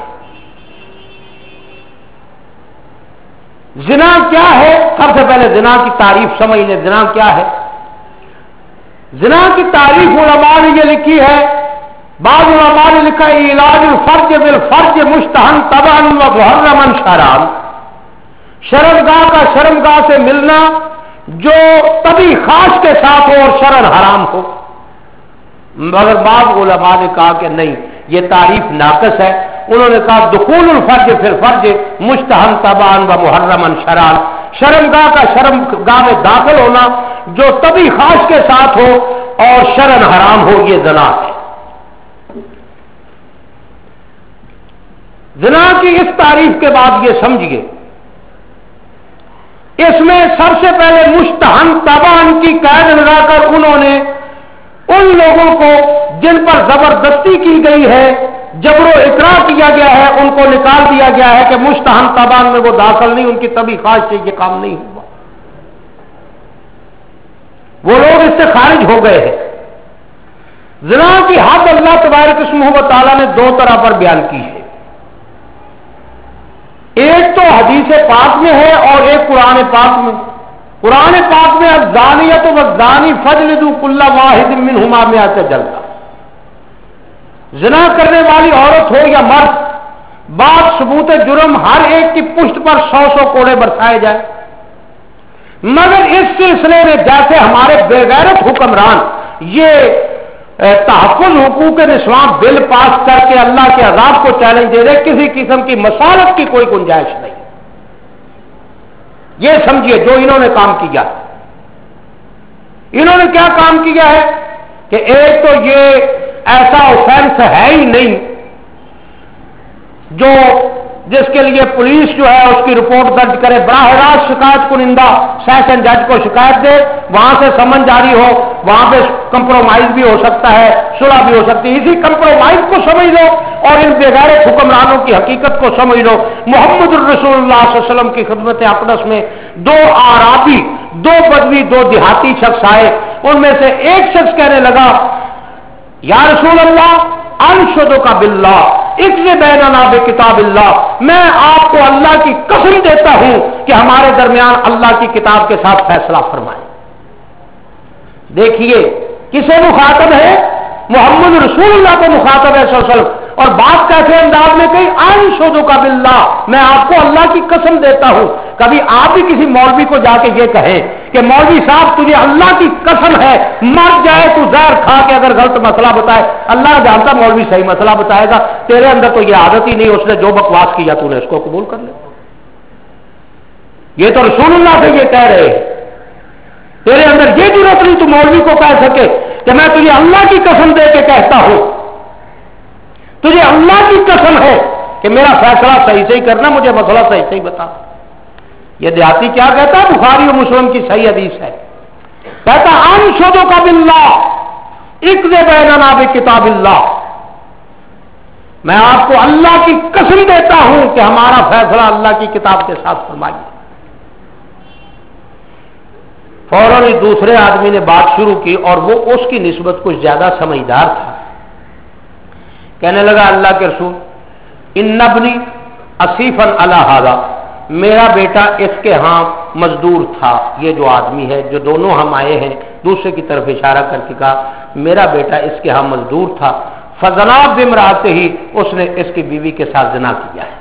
زنا کیا ہے؟ سب سے پہلے زنا کی تعریف سمجھ لیں. زنا کیا ہے؟ زنا کی تعریف علماء نے یہ لکھی ہے. بعض علماء نے لکھا ہے علاج الفرج بالفرج مشتہن طبعا و محرما شرعا. شرمگاہ کا شرمگاہ سے ملنا جو طبی خاص کے ساتھ ہو اور شرعن حرام ہو. مگر بعض علماء نے کہا کہ نہیں، یہ تعریف ناقص ہے. انہوں نے کہا دخول الفرج فی الفرج مشتہن طبعا و محرما شرعا. شرمگاہ کا شرمگاہ میں داخل ہونا جو طبی خاص کے ساتھ ہو اور شرعن حرام ہو، یہ زنا ہے. زنا کی اس تعریف کے بعد یہ سمجھیے، اس میں سب سے پہلے مشتہن طبعاً کی قید لگا کر انہوں نے ان لوگوں کو جن پر زبردستی کی گئی ہے، جبر و اکراہ کیا گیا ہے، ان کو نکال دیا گیا ہے کہ مشتہن طبعاً میں وہ داخل نہیں، ان کی طبی خواہش سے یہ کام نہیں ہوا، وہ لوگ اس سے خارج ہو گئے ہیں. زنا کی حد اللہ تبارک اسمہ و تعالیٰ نے دو طرح پر بیان کی ہے. ایک تو حدیث پاک میں ہے اور ایک قرآن پاک میں. قرآن پاک میں الزانیۃ والزانی فاجلدوا کل واحد منہما مئۃ جلدہ. زنا کرنے والی عورت ہو یا مرد، بعد ثبوت جرم ہر ایک کی پشت پر سو سو کوڑے برسائے جائے. مگر اس سلسلے میں جیسے ہمارے بے غیرت حکمران یہ تحفظ حقوق نسواں بل پاس کر کے اللہ کے عذاب کو چیلنج دے رہے، کسی قسم کی مسالت کی کوئی گنجائش نہیں. یہ سمجھیے جو انہوں نے کام کیا، انہوں نے کیا کام کیا ہے کہ ایک تو یہ ایسا اوفینس ہے ہی نہیں جو جس کے لیے پولیس جو ہے اس کی رپورٹ درج کرے، براہ راست شکایت کنندہ سیشن جج کو شکایت دے، وہاں سے سمن جاری ہو، وہاں پہ کمپرومائز بھی ہو سکتا ہے، صلح بھی ہو سکتی ہے. اسی کمپرومائز کو سمجھ لو اور ان بےغیرت حکمرانوں کی حقیقت کو سمجھ لو. محمد الرسول اللہ صلی اللہ علیہ وسلم کی خدمت اقدس میں دو آرابی، دو بدوی، دو دیہاتی شخص آئے. ان میں سے ایک شخص کہنے لگا یا رسول اللہ انشدک باللہ اقض بیننا بکتاب اللہ، میں آپ کو اللہ کی قسم دیتا ہوں کہ ہمارے درمیان اللہ کی کتاب کے ساتھ فیصلہ فرمائیں. دیکھیے کسے مخاطب ہے؟ محمد رسول اللہ کو مخاطب ہے صلی اللہ علیہ وسلم. اور بات کیسے انداز میں کہی؟ انشدک باللہ، میں آپ کو اللہ کی قسم دیتا ہوں. کبھی آپ بھی کسی مولوی کو جا کے یہ کہیں کہ مولوی صاحب تجھے اللہ کی قسم ہے مر جائے تو زہر کھا کے اگر غلط مسئلہ بتائے، اللہ جانتا مولوی صحیح مسئلہ بتائے گا، تیرے اندر تو یہ عادت ہی نہیں، اس نے جو بکواس کیا تو نے اس کو قبول کر لیا. یہ تو رسول اللہ سے یہ کہہ رہے ہیں، تیرے اندر یہ ضرورت نہیں تو مولوی کو کہہ سکے کہ میں تجھے اللہ کی قسم دے کے کہتا ہوں، تجھے اللہ کی قسم ہے کہ میرا فیصلہ صحیح سے ہی کرنا، مجھے مسئلہ صحیح سے ہی بتا. یہ دیہاتی کیا کہتا ہے؟ بخاری و مسلم کی صحیح حدیث ہے، کہتا انشدک باللہ اقض بیننا بکتاب اللہ، میں آپ کو اللہ کی قسم دیتا ہوں کہ ہمارا فیصلہ اللہ کی کتاب کے ساتھ فرمائیے. فوراً دوسرے آدمی نے بات شروع کی اور وہ اس کی نسبت کچھ زیادہ سمجھدار تھا. کہنے لگا اللہ کے رسول ان ابنی اسیفا علی ھذا، میرا بیٹا اس کے ہاں مزدور تھا. یہ جو آدمی ہے جو دونوں ہم آئے ہیں، دوسرے کی طرف اشارہ کر کے کہا میرا بیٹا اس کے ہاں مزدور تھا. فزنا بامرأتہ ہی، اس نے اس کی بیوی کے ساتھ زنا کیا ہے۔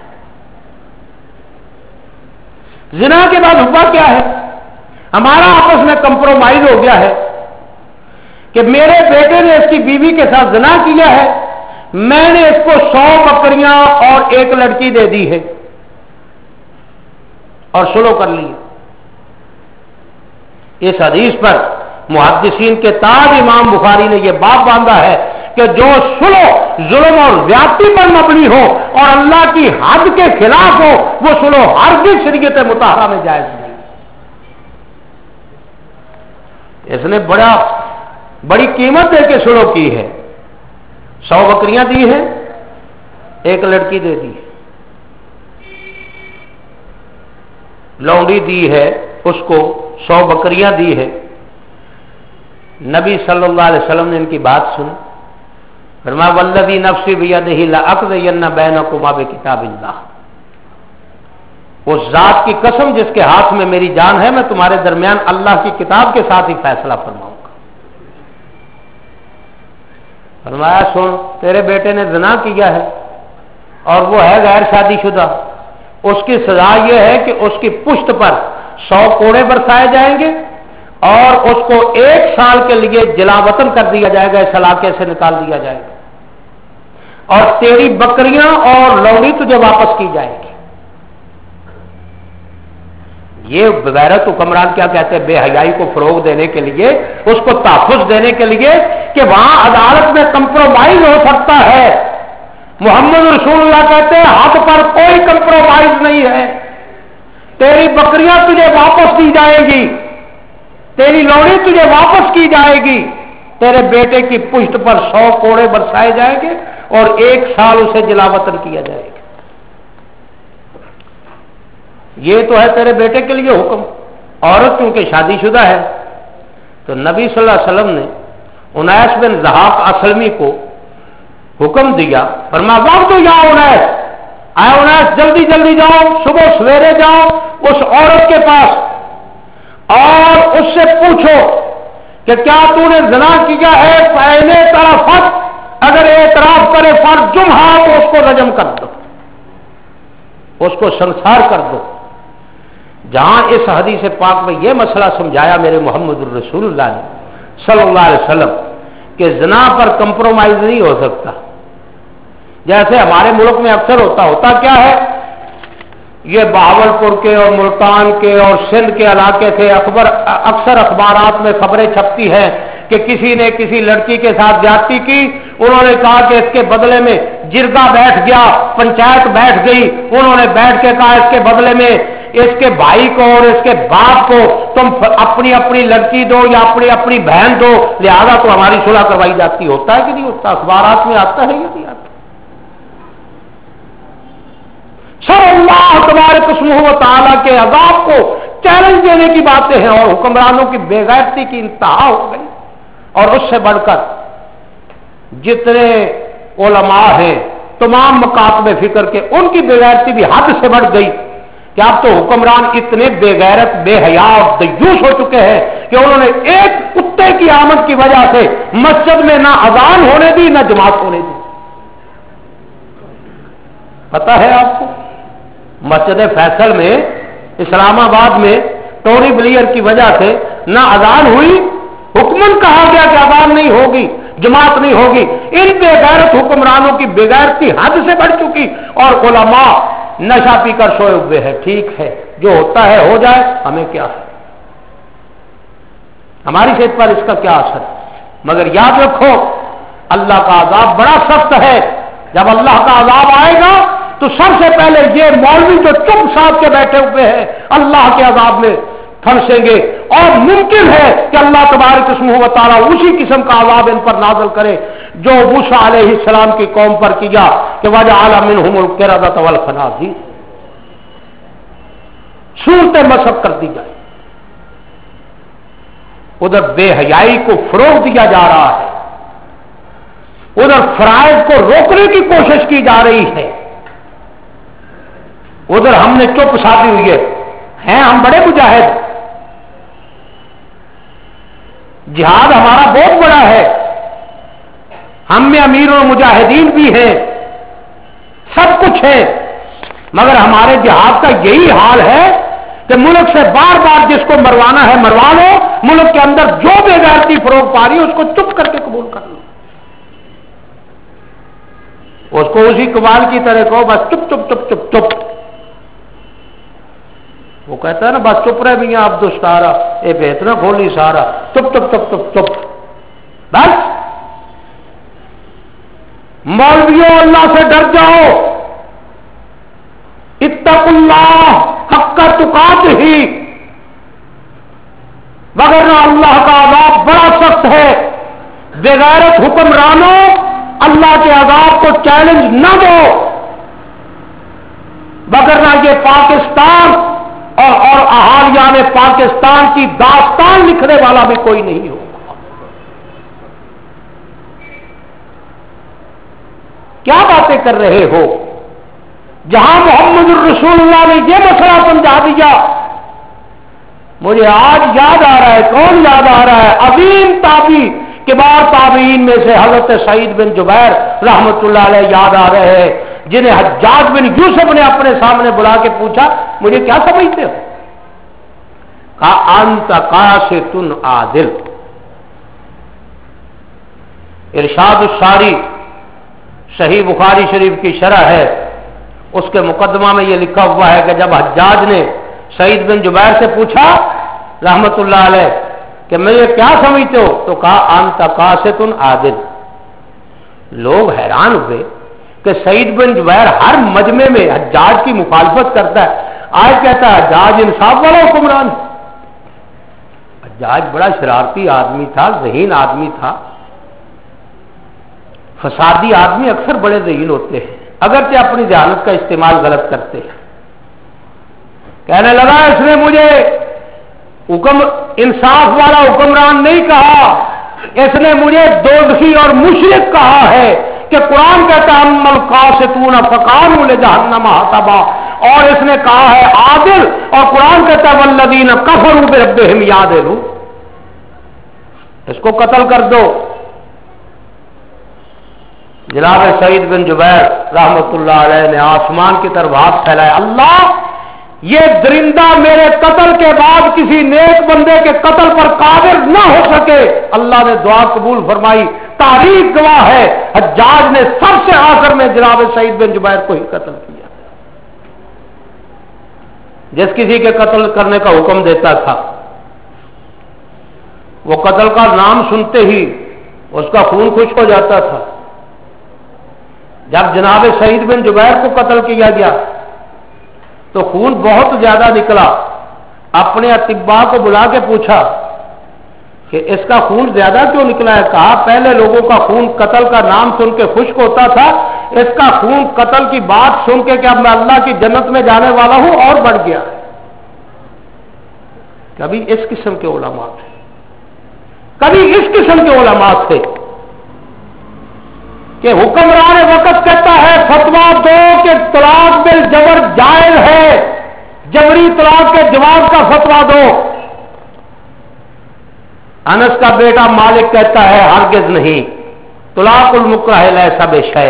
زنا کے بعد ہوا کیا ہے؟ ہمارا آپس میں کمپرومائز ہو گیا ہے کہ میرے بیٹے نے اس کی بیوی کے ساتھ زنا کیا ہے، میں نے اس کو سو بکریاں اور ایک لڑکی دے دی ہے اور سلو کر لی۔ اس حدیث پر محدثین کے تاج امام بخاری نے یہ باب باندھا ہے کہ جو سلو ظلم اور زیادتی پر مبنی ہو اور اللہ کی حد کے خلاف ہو، وہ سلو ہرگز شریعت مطہرہ میں جائز نہیں۔ اس نے بڑا بڑی قیمت دے کے سلو کی ہے، سو بکریاں دی ہیں، ایک لڑکی دے دی، لونڈی دی ہے اس کو، سو بکریاں دی ہے۔ نبی صلی اللہ علیہ وسلم نے ان کی بات سنی، فرمایا والذی نفسی بیدہ لاقضین بینکما بکتاب اللہ، اس ذات کی قسم جس کے ہاتھ میں میری جان ہے، میں تمہارے درمیان اللہ کی کتاب کے ساتھ ہی فیصلہ فرماؤں گا۔ فرمایا سن، تیرے بیٹے نے زنا کیا ہے اور وہ ہے غیر شادی شدہ، اس کی سزا یہ ہے کہ اس کی پشت پر سو کوڑے برسائے جائیں گے اور اس کو ایک سال کے لیے جلا وطن کر دیا جائے گا، اس علاقے سے نکال دیا جائے گا، اور تیری بکریاں اور لونڈی تجھے واپس کی جائے گی۔ یہ بغیرت حکمران کیا کہتے ہیں؟ بے حیائی کو فروغ دینے کے لیے، اس کو تحفظ دینے کے لیے کہ وہاں عدالت میں کمپرومائز ہو سکتا ہے۔ محمد رسول اللہ کہتے ہیں حد پر کوئی کمپرومائز نہیں ہے، تیری بکریاں تجھے واپس دی جائے گی، تیری لونڈی تجھے واپس کی جائے گی، تیرے بیٹے کی پشت پر سو کوڑے برسائے جائیں گے اور ایک سال اسے جلا وطن کیا جائے گا۔ یہ تو ہے تیرے بیٹے کے لیے حکم۔ عورت کیونکہ شادی شدہ ہے تو نبی صلی اللہ علیہ وسلم نے انیس بن ضحاک اسلمی کو حکم دیا، فرمایا وقت یا انیس، اے انیس جلدی جلدی جاؤ، صبح سویرے جاؤ اس عورت کے پاس اور اس سے پوچھو کہ کیا تو نے زنا کیا ہے؟ پہلے طرفت، اگر اعتراف کرے فرجمھا تو اس کو رجم کر دو، اس کو سنسار کر دو۔ جہاں اس حدیث پاک میں یہ مسئلہ سمجھایا میرے محمد الرسول اللہ نے صلی اللہ علیہ وسلم کہ زنا پر کمپرومائز نہیں ہو سکتا، جیسے ہمارے ملک میں اکثر ہوتا ہوتا کیا ہے، یہ بہاول پور کے اور ملتان کے اور سندھ کے علاقے سے اخبار اکثر اخبارات میں خبریں چھپتی ہیں کہ کسی نے کسی لڑکی کے ساتھ زیادتی کی، انہوں نے کہا کہ اس کے بدلے میں جرگہ بیٹھ گیا، پنچایت بیٹھ گئی، انہوں نے بیٹھ کے کہا اس کے بدلے میں اس کے بھائی کو اور اس کے باپ کو تم اپنی اپنی لڑکی دو یا اپنی اپنی بہن دو، لہذا تو ہماری صلح کروائی جاتی۔ ہوتا ہے کہ نہیں ہوتا؟ اخبارات میں آتا ہے یا نہیں آتا؟ سر اللہ تبارک اسمہ و تعالیٰ کے عذاب کو چیلنج دینے کی باتیں ہیں، اور حکمرانوں کی بے غیرتی کی انتہا ہو گئی۔ اور اس سے بڑھ کر جتنے علماء ہیں تمام مکاتب فکر کے، ان کی بے غیرتی بھی حد سے بڑھ گئی کہ اب تو حکمران اتنے بے غیرت، بے حیا اور دیوس ہو چکے ہیں کہ انہوں نے ایک کتے کی آمد کی وجہ سے مسجد میں نہ اذان ہونے دی نہ جماعت ہونے دی۔ پتہ ہے آپ کو مسجد فیصل میں اسلام آباد میں ٹونی بلیئر کی وجہ سے نہ اذان ہوئی، حکمن کہا گیا کہ اذان نہیں ہوگی، جماعت نہیں ہوگی۔ ان بے غیرت حکمرانوں کی بے غیرتی حد سے بڑھ چکی، اور علماء نشہ پی کر سوئے ہوئے ہیں۔ ٹھیک ہے، جو ہوتا ہے ہو جائے، ہمیں کیا ہے، ہماری صحت پر اس کا کیا اثر ہے؟ مگر یاد رکھو اللہ کا عذاب بڑا سخت ہے۔ جب اللہ کا عذاب آئے گا تو سب سے پہلے یہ مولوی جو چپ صاحب کے بیٹھے ہوئے ہیں اللہ کے عذاب میں پھنسیں گے، اور ممکن ہے کہ اللہ تبارک اسمہ و تعالیٰ اسی قسم کا عذاب ان پر نازل کرے جو موسیٰ علیہ السلام کی قوم پر کیا کہ وَجَعَلَ مِنْهُمُ الْقِرَدَةَ وَالْخَنَازِيرَ، صورتیں مسخ کر دی جائے۔ ادھر بے حیائی کو فروغ دیا جا رہا ہے، ادھر فرائض کو روکنے کی کوشش کی جا رہی ہے، ادھر ہم نے چپ سادھی ہوئی ہے ہیں ہم بڑے مجاہد، جہاد ہمارا بہت بڑا ہے، ہم میں امیر المجاہدین بھی ہیں، سب کچھ ہے، مگر ہمارے جہاد کا یہی حال ہے کہ ملک سے بار بار جس کو مروانا ہے مروا لو، ملک کے اندر جو بے غیرتی فروغ پا رہی ہے اس کو چپ کر کے قبول کر لو، اس کو اسی کمال کی طرح کہو بس چپ چپ چپ چپ چپ۔ وہ کہتا ہے نا بس چپ رہے میاں عبد الستارا، اے بہتر کھولی سارا، چپ چپ چپ چپ چپ بس۔ مولویوں اللہ سے ڈر جاؤ، اتقوا اللہ حق تقاتہ ہی، وگرنہ اللہ کا عذاب بڑا سخت ہے۔ بغیرت حکمرانوں اللہ کے عذاب کو چیلنج نہ دو، وگرنہ یہ پاکستان اور اور احالیان پاکستان کی داستان لکھنے والا بھی کوئی نہیں ہوگا۔ کیا باتیں کر رہے ہو؟ جہاں محمد الرسول اللہ نے یہ مسئلہ سمجھا دیا، مجھے آج یاد آ رہا ہے، کون یاد آ رہا ہے؟ عظیم تابعی، کبار تابعین میں سے حضرت سعید بن جبیر رحمت اللہ علیہ یاد آ رہے ہیں، جنہیں حجاج بن یوسف نے اپنے سامنے بلا کے پوچھا مجھے کیا سمجھتے ہو؟ کہا انت قاسط عادل۔ ارشاد الساری صحیح بخاری شریف کی شرح ہے، اس کے مقدمہ میں یہ لکھا ہوا ہے کہ جب حجاج نے سعید بن جبیر سے پوچھا رحمت اللہ علیہ کہ میں یہ کیا سمجھتے ہو، تو کہا انت قاسط عادل۔ لوگ حیران ہوئے کہ سعید بن جبیر ہر مجمع میں حجاج کی مخالفت کرتا ہے، آج کہتا ہے حجاج انصاف والا حکمران۔ حجاج بڑا شرارتی آدمی تھا، ذہین آدمی تھا، فسادی آدمی اکثر بڑے ذہین ہوتے ہیں اگرچہ اپنی ذہانت کا استعمال غلط کرتے ہیں۔ کہنے لگا اس نے مجھے حکم انصاف والا حکمران نہیں کہا، اس نے مجھے دوزخی اور مشرک کہا ہے کہ قرآن کہتا ہے ام القاسطون فقالوا لجہنم حطبا، اور اس نے کہا ہے عادل، اور قرآن کہتا ہے والذین کفروا بربہم یعدلون، اس کو قتل کر دو۔ جناب سعید بن جبیر رحمت اللہ علیہ نے آسمان کی طرف ہاتھ پھیلائے، اللہ یہ درندہ میرے قتل کے بعد کسی نیک بندے کے قتل پر قادر نہ ہو سکے۔ اللہ نے دعا قبول فرمائی، تاریخ گواہ ہے حجاج نے سب سے آخر میں جناب سعید بن جبیر کو ہی قتل کیا۔ جس کسی کے قتل کرنے کا حکم دیتا تھا وہ قتل کا نام سنتے ہی اس کا خون خشک ہو جاتا تھا۔ جب جناب سعید بن جبیر کو قتل کیا گیا تو خون بہت زیادہ نکلا، اپنے اطباء کو بلا کے پوچھا کہ اس کا خون زیادہ کیوں نکلا ہے؟ کہا پہلے لوگوں کا خون قتل کا نام سن کے خشک ہوتا تھا، اس کا خون قتل کی بات سن کے کہ اب میں اللہ کی جنت میں جانے والا ہوں اور بڑھ گیا۔ کبھی اس قسم کے علماء تھے، کبھی اس قسم کے علماء تھے کہ حکمران وقت کہتا ہے فتویٰ دو کہ طلاق بالجبر جائز ہے، جبری طلاق کے جواز کا فتویٰ دو۔ انس کا بیٹا مالک کہتا ہے ہرگز نہیں، طلاق المکرہ لیس بشیء،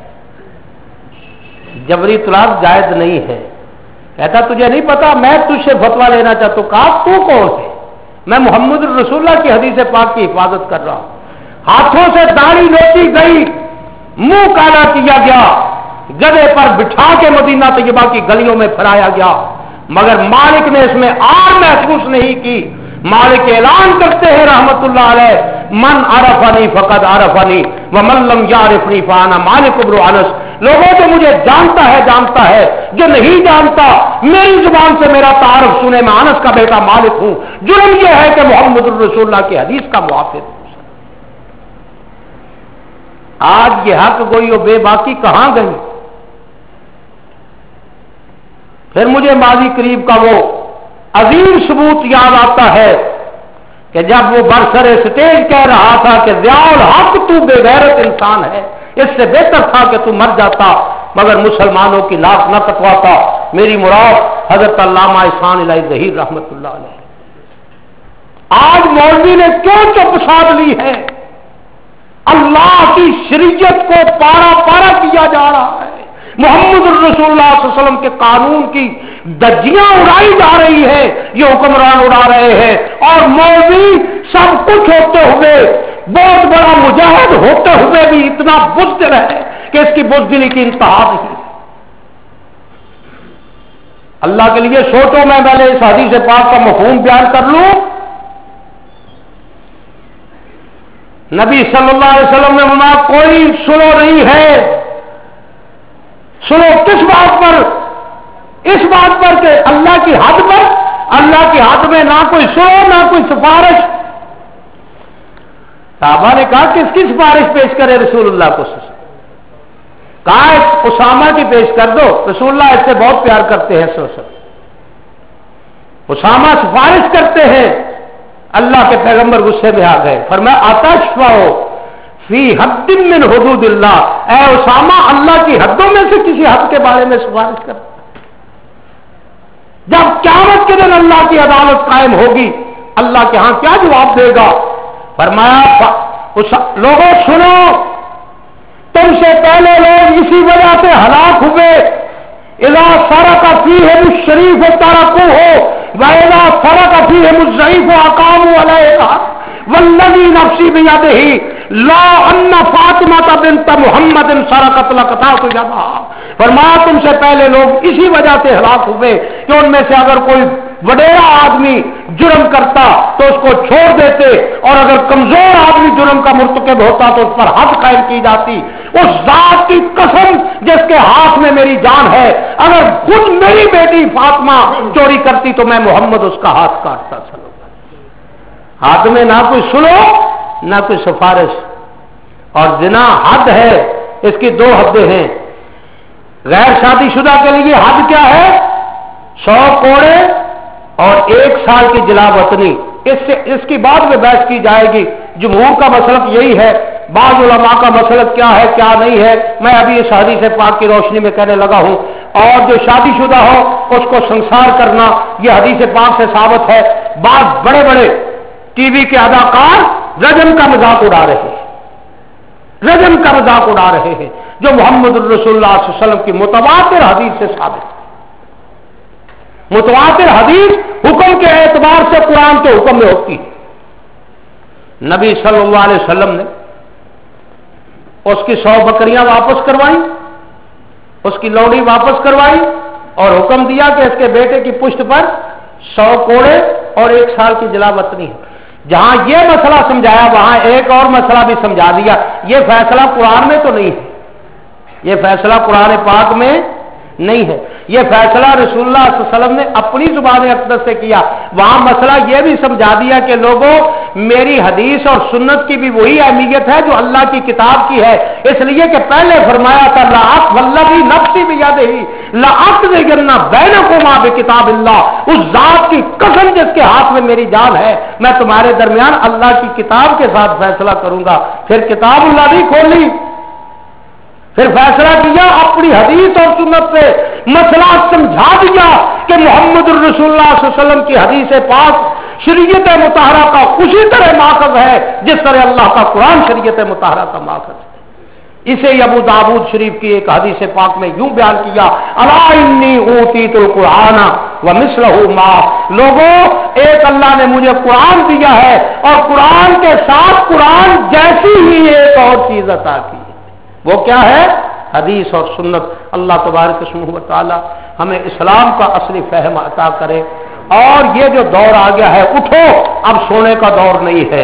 جبری طلاق جائز نہیں ہے۔ کہتا تجھے نہیں پتا میں تجھ سے فتویٰ لینا چاہتا ہوں۔ کہا تو کون ہے؟ میں محمد رسول اللہ کی حدیث پاک کی حفاظت کر رہا ہوں۔ ہاتھوں سے داڑھی نوچی گئی، منہ کالا کیا گیا، گدھے پر بٹھا کے مدینہ طیبہ کی گلیوں میں پھرایا گیا، مگر مالک نے اس میں آر محسوس نہیں کی۔ مالک اعلان کرتے ہیں رحمت اللہ علیہ من عرفنی فقد عرفنی ومن لم یعرفنی فانا مالک بن انس، لوگوں جو مجھے جانتا ہے جانتا ہے، جو نہیں جانتا میری زبان سے میرا تعارف سنے، میں انس کا بیٹا مالک ہوں۔ جرم یہ ہے کہ محمد الرسول اللہ کی حدیث کا موافق ہوں۔ آج یہ حق گوئی و بے باکی کہاں گئی؟ پھر مجھے ماضی قریب کا وہ عظیم ثبوت یاد آتا ہے کہ جب وہ برسر اسٹیج کہہ رہا تھا کہ ضیاء الحق تو بے غیرت انسان ہے، اس سے بہتر تھا کہ تو مر جاتا مگر مسلمانوں کی لاش نہ کٹواتا۔ میری مراد حضرت علامہ احسان الہی ظہیر رحمت اللہ علیہ۔ آج مولوی نے کیوں چپ سادھ لی ہے؟ اللہ کی شریعت کو پارا پارا کیا جا رہا ہے، محمد الرسول اللہ صلی اللہ علیہ وسلم کے قانون کی دجیاں اڑائی جا رہی ہے، یہ حکمران اڑا رہے ہیں، اور مولوی سب کچھ ہوتے ہوئے، بہت بڑا مجاہد ہوتے ہوئے بھی اتنا بزدل ہے کہ اس کی بزدلی کی انتہا نہیں۔ اللہ کے لیے سوچو، میں پہلے اس حدیث پاک کا مفہوم بیان کر لوں۔ نبی صلی اللہ علیہ وسلم نے فرمایا کوئی سلو نہیں ہے، سلو کس بات پر؟ اس بات پر کہ اللہ کی حد پر، اللہ کی حد میں نہ کوئی سلو نہ کوئی سفارش۔ صحابہ نے کہا کس کی سفارش پیش کرے رسول اللہ کو؟ کہا اسامہ کی پیش کر دو، رسول اللہ اس سے بہت پیار کرتے ہیں۔ سو سب اسامہ سفارش کرتے ہیں، اللہ کے پیغمبر غصے میں آ گئے، فرمایا آتشفعوا فی حد من حدود اللہ، اے اسامہ اللہ کی حدوں میں سے کسی حد کے بارے میں سفارش کر۔ جب قیامت کے دن اللہ کی عدالت قائم ہوگی، اللہ کے ہاں کیا جواب دے گا؟ فرمایا لوگوں سنو، تم سے پہلے لوگ اسی وجہ سے ہلاک ہوئے، اذا سرق فیہم الشریف ترکوہ واذا سرق فیہم الضعیف اقاموا علیہ والذی نفسی بیدہ لا ان فاطمہ بنت محمد سرقت لقطعت یدہا۔ فرمایا تم سے پہلے لوگ اسی وجہ سے ہلاک ہوئے کہ ان میں سے اگر کوئی وڈیرا آدمی جرم کرتا تو اس کو چھوڑ دیتے، اور اگر کمزور آدمی جرم کا مرتکب ہوتا تو اس پر حد قائم کی جاتی۔ اس ذات کی قسم جس کے ہاتھ میں میری جان ہے، اگر خود میری بیٹی فاطمہ چوری کرتی تو میں محمد اس کا ہاتھ کاٹتا چلوں گا۔ ہاتھ میں نہ کوئی سلو نہ کوئی سفارش، اور زنا حد ہے، اس کی دو حدیں ہیں۔ غیر شادی شدہ کے لیے حد کیا ہے؟ سو کوڑے اور ایک سال کی جلا وطنی۔ اس سے اس کی بعد میں بحث کی جائے گی۔ جمہور کا مسلک یہی ہے، بعض علماء کا مسلک کیا ہے کیا نہیں ہے، میں ابھی اس حدیث پاک کی روشنی میں کہنے لگا ہوں۔ اور جو شادی شدہ ہو اس کو سنسار کرنا، یہ حدیث پاک سے ثابت ہے۔ بعض بڑے بڑے ٹی وی کے اداکار رجم کا مذاق اڑا رہے ہیں، رجم کا مذاق اڑا رہے ہیں، جو محمد الرسول اللہ صلی اللہ علیہ وسلم کی متواتر حدیث سے ثابت ہے۔ متواتر حدیث حکم کے اعتبار سے قرآن کے حکم میں ہوتی ہے۔ نبی صلی اللہ علیہ وسلم نے اس کی سو بکریاں واپس کروائیں، اس کی لوڑی واپس کروائی، اور حکم دیا کہ اس کے بیٹے کی پشت پر سو کوڑے اور ایک سال کی جلا وطنی ہے۔ جہاں یہ مسئلہ سمجھایا وہاں ایک اور مسئلہ بھی سمجھا دیا۔ یہ فیصلہ قرآن میں تو نہیں ہے، یہ فیصلہ قرآن پاک میں نہیں ہے، یہ فیصلہ رسول اللہ صلی اللہ علیہ وسلم نے اپنی زبان اقدس سے کیا۔ وہاں مسئلہ یہ بھی سمجھا دیا کہ لوگوں میری حدیث اور سنت کی بھی وہی اہمیت ہے جو اللہ کی کتاب کی ہے، اس لیے کہ پہلے فرمایا تھا لَأَقْ وَالَّذِي نَفْسِي بِيَدِهِ لَأَقْضِيَنَّ بَيْنَكُمَا بِكِتَابِ اللَّهِ، اس ذات کی قسم جس کے ہاتھ میں میری جان ہے، میں تمہارے درمیان اللہ کی کتاب کے ساتھ فیصلہ کروں گا۔ پھر کتاب اللہ بھی کھولی، پھر فیصلہ کیا اپنی حدیث اور سنت سے، مسئلہ سمجھا دیا کہ محمد الرسول اللہ صلی اللہ علیہ وسلم کی حدیث پاک شریعت مطہرہ کا اسی طرح ماخذ ہے جس طرح اللہ کا قرآن شریعت مطہرہ کا ماخذ ہے۔ اسے ابو داؤد شریف کی ایک حدیث پاک میں یوں بیان کیا، الا انی اوتیت القرآن ومثلہ معہ، لوگوں ایک اللہ نے مجھے قرآن دیا ہے اور قرآن کے ساتھ قرآن جیسی ہی ایک اور چیز عطا کی، وہ کیا ہے؟ حدیث اور سنت۔ اللہ تبارک و تعالی ہمیں اسلام کا اصلی فہم عطا کرے۔ اور یہ جو دور آ گیا ہے، اٹھو، اب سونے کا دور نہیں ہے،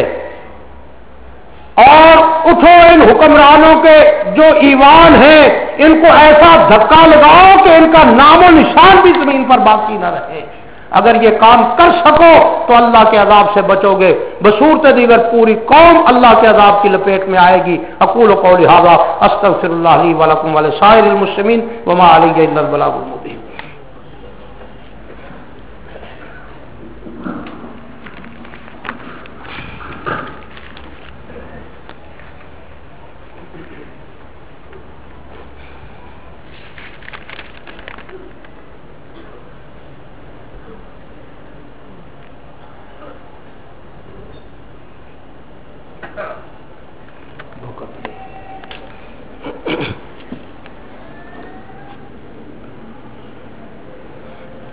اور اٹھو ان حکمرانوں کے جو ایوان ہیں ان کو ایسا دھکا لگاؤ کہ ان کا نام و نشان بھی زمین پر باقی نہ رہے۔ اگر یہ کام کر سکو تو اللہ کے عذاب سے بچو گے، بصورت دیگر پوری قوم اللہ کے عذاب کی لپیٹ میں آئے گی۔ اقول قولی ھذا استغفر اللہ لی ولکم ولسائر المسلمین وما علی الا البلاغ المبین۔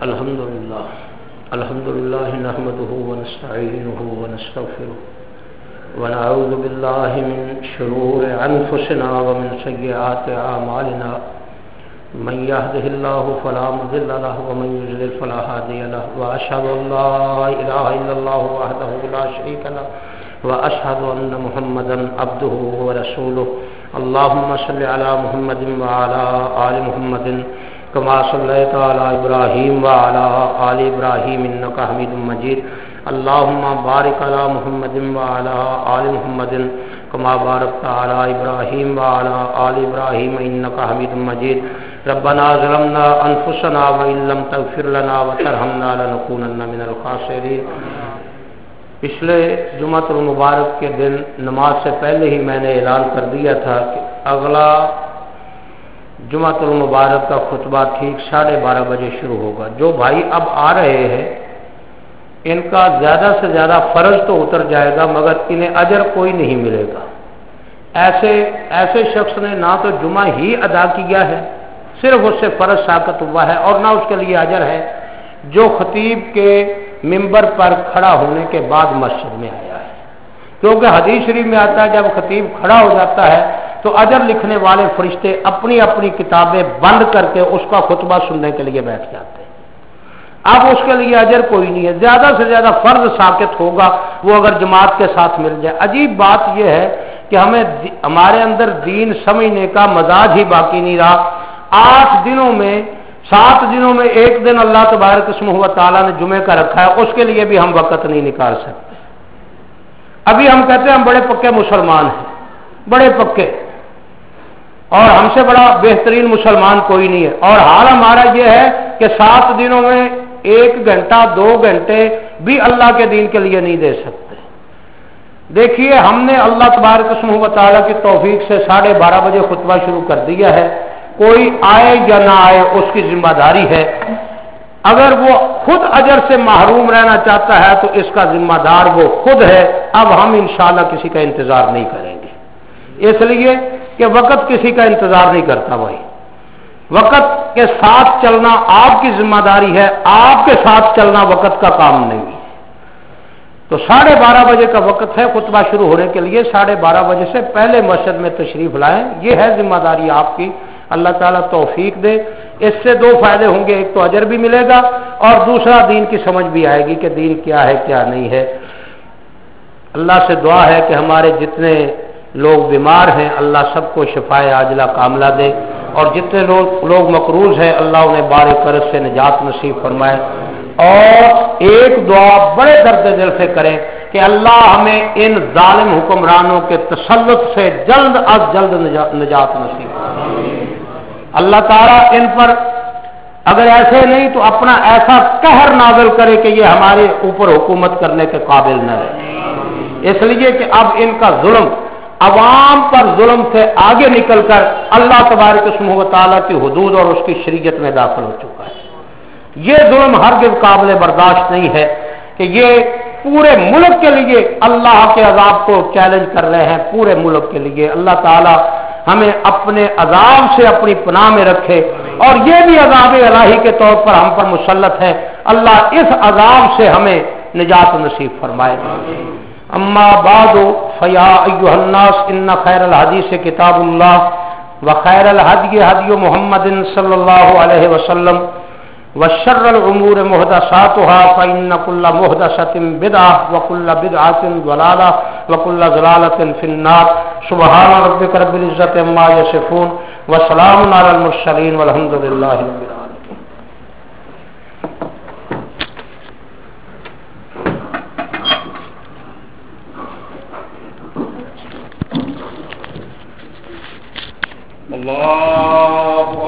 الحمد لله الحمد لله نحمده ونستعينه ونستغفره ونعوذ بالله من شرور أنفسنا ومن سيئات أعمالنا من يهده الله فلا مضل له ومن يضلل فلا هادي له وأشهد أن لا إله إلا الله وحده لا شريك له وأشهد أن محمدا عبده ورسوله اللهم صل على محمد وعلى آل محمد كما صليت على إبراهيم وعلى آل إبراهيم إنك حميد مجيد اللهم بارك على محمد وعلى آل محمد كما باركت على إبراهيم وعلى آل إبراهيم إنك حميد مجيد ربنا ظلمنا أنفسنا وإن لم تغفر لنا وترحمنا لنكونن من الخاسرين. پچھلے جمعۃ المبارک کے دن نماز سے پہلے ہی میں نے اعلان کر دیا تھا کہ اگلا جمعۃ المبارک کا خطبہ ٹھیک ساڑھے بارہ بجے شروع ہوگا. جو بھائی اب آ رہے ہیں ان کا زیادہ سے زیادہ فرض تو اتر جائے گا مگر انہیں اجر کوئی نہیں ملے گا. ایسے ایسے شخص نے نہ تو جمعہ ہی ادا کیا ہے صرف اس سے فرض ساقط ہوا ہے اور نہ اس کے لیے اجر ہے جو خطیب کے ممبر پر کھڑا ہونے کے بعد مسجد میں آیا ہے. کیونکہ حدیث شریف میں آتا ہے جب خطیب کھڑا ہو جاتا ہے تو اجر لکھنے والے فرشتے اپنی اپنی کتابیں بند کر کے اس کا خطبہ سننے کے لیے بیٹھ جاتے ہیں. اب اس کے لیے اجر کوئی نہیں ہے. زیادہ سے زیادہ فرض ساقط ہوگا وہ اگر جماعت کے ساتھ مل جائے. عجیب بات یہ ہے کہ ہمیں ہمارے اندر دین سمجھنے کا مزاج ہی باقی نہیں رہا. آٹھ دنوں میں سات دنوں میں ایک دن اللہ تبارک اسمہ و تعالیٰ نے جمعے کا رکھا ہے اس کے لیے بھی ہم وقت نہیں نکال سکتے. ابھی ہم کہتے ہیں ہم بڑے پکے مسلمان ہیں بڑے پکے اور ہم سے بڑا بہترین مسلمان کوئی نہیں ہے اور حال ہمارا یہ ہے کہ سات دنوں میں ایک گھنٹہ دو گھنٹے بھی اللہ کے دین کے لیے نہیں دے سکتے. دیکھیے ہم نے اللہ تبارک اسمہ و تعالیٰ کی توفیق سے ساڑھے بارہ بجے خطبہ شروع کر دیا ہے. کوئی آئے یا نہ آئے اس کی ذمہ داری ہے. اگر وہ خود اجر سے محروم رہنا چاہتا ہے تو اس کا ذمہ دار وہ خود ہے. اب ہم انشاءاللہ کسی کا انتظار نہیں کریں گے اس لیے کہ وقت کسی کا انتظار نہیں کرتا. بھائی وقت کے ساتھ چلنا آپ کی ذمہ داری ہے. آپ کے ساتھ چلنا وقت کا کام نہیں. تو ساڑھے بارہ بجے کا وقت ہے خطبہ شروع ہونے کے لیے. ساڑھے بارہ بجے سے پہلے مسجد میں تشریف لائیں. یہ ہے ذمہ داری آپ کی. اللہ تعالیٰ توفیق دے. اس سے دو فائدے ہوں گے. ایک تو اجر بھی ملے گا اور دوسرا دین کی سمجھ بھی آئے گی کہ دین کیا ہے کیا نہیں ہے. اللہ سے دعا ہے کہ ہمارے جتنے لوگ بیمار ہیں اللہ سب کو شفائے عاجلہ کاملہ دے اور جتنے لوگ لوگ مقروض ہیں اللہ انہیں بار قرض سے نجات نصیب فرمائے. اور ایک دعا بڑے درد دل سے کریں کہ اللہ ہمیں ان ظالم حکمرانوں کے تسلط سے جلد از جلد نجات نصیب فرمائے. اللہ تعالیٰ ان پر اگر ایسے نہیں تو اپنا ایسا قہر نازل کرے کہ یہ ہمارے اوپر حکومت کرنے کے قابل نہ رہے. اس لیے کہ اب ان کا ظلم عوام پر ظلم سے آگے نکل کر اللہ تبارک اسمہ و تعالیٰ کی حدود اور اس کی شریعت میں داخل ہو چکا ہے. یہ ظلم ہرگز قابل برداشت نہیں ہے کہ یہ پورے ملک کے لیے اللہ کے عذاب کو چیلنج کر رہے ہیں. پورے ملک کے لیے اللہ تعالیٰ ہمیں اپنے عذاب سے اپنی پناہ میں رکھے اور یہ بھی عذاب الہی کے طور پر ہم پر مسلط ہے. اللہ اس عذاب سے ہمیں نجات نصیب فرمائے. اما بعد فیا ایھا الناس ان خیر الحدیث کتاب اللہ وخیر الہدی ہدی محمد صلی اللہ علیہ وسلم وشر الامور محدثاتها فان كل محدثة بدعة وكل بدعة ضلالة وكل ضلالة في النار. سبحان ربك رب العزة عما يصفون وسلام على المرسلين والحمد لله رب العالمين. اللہ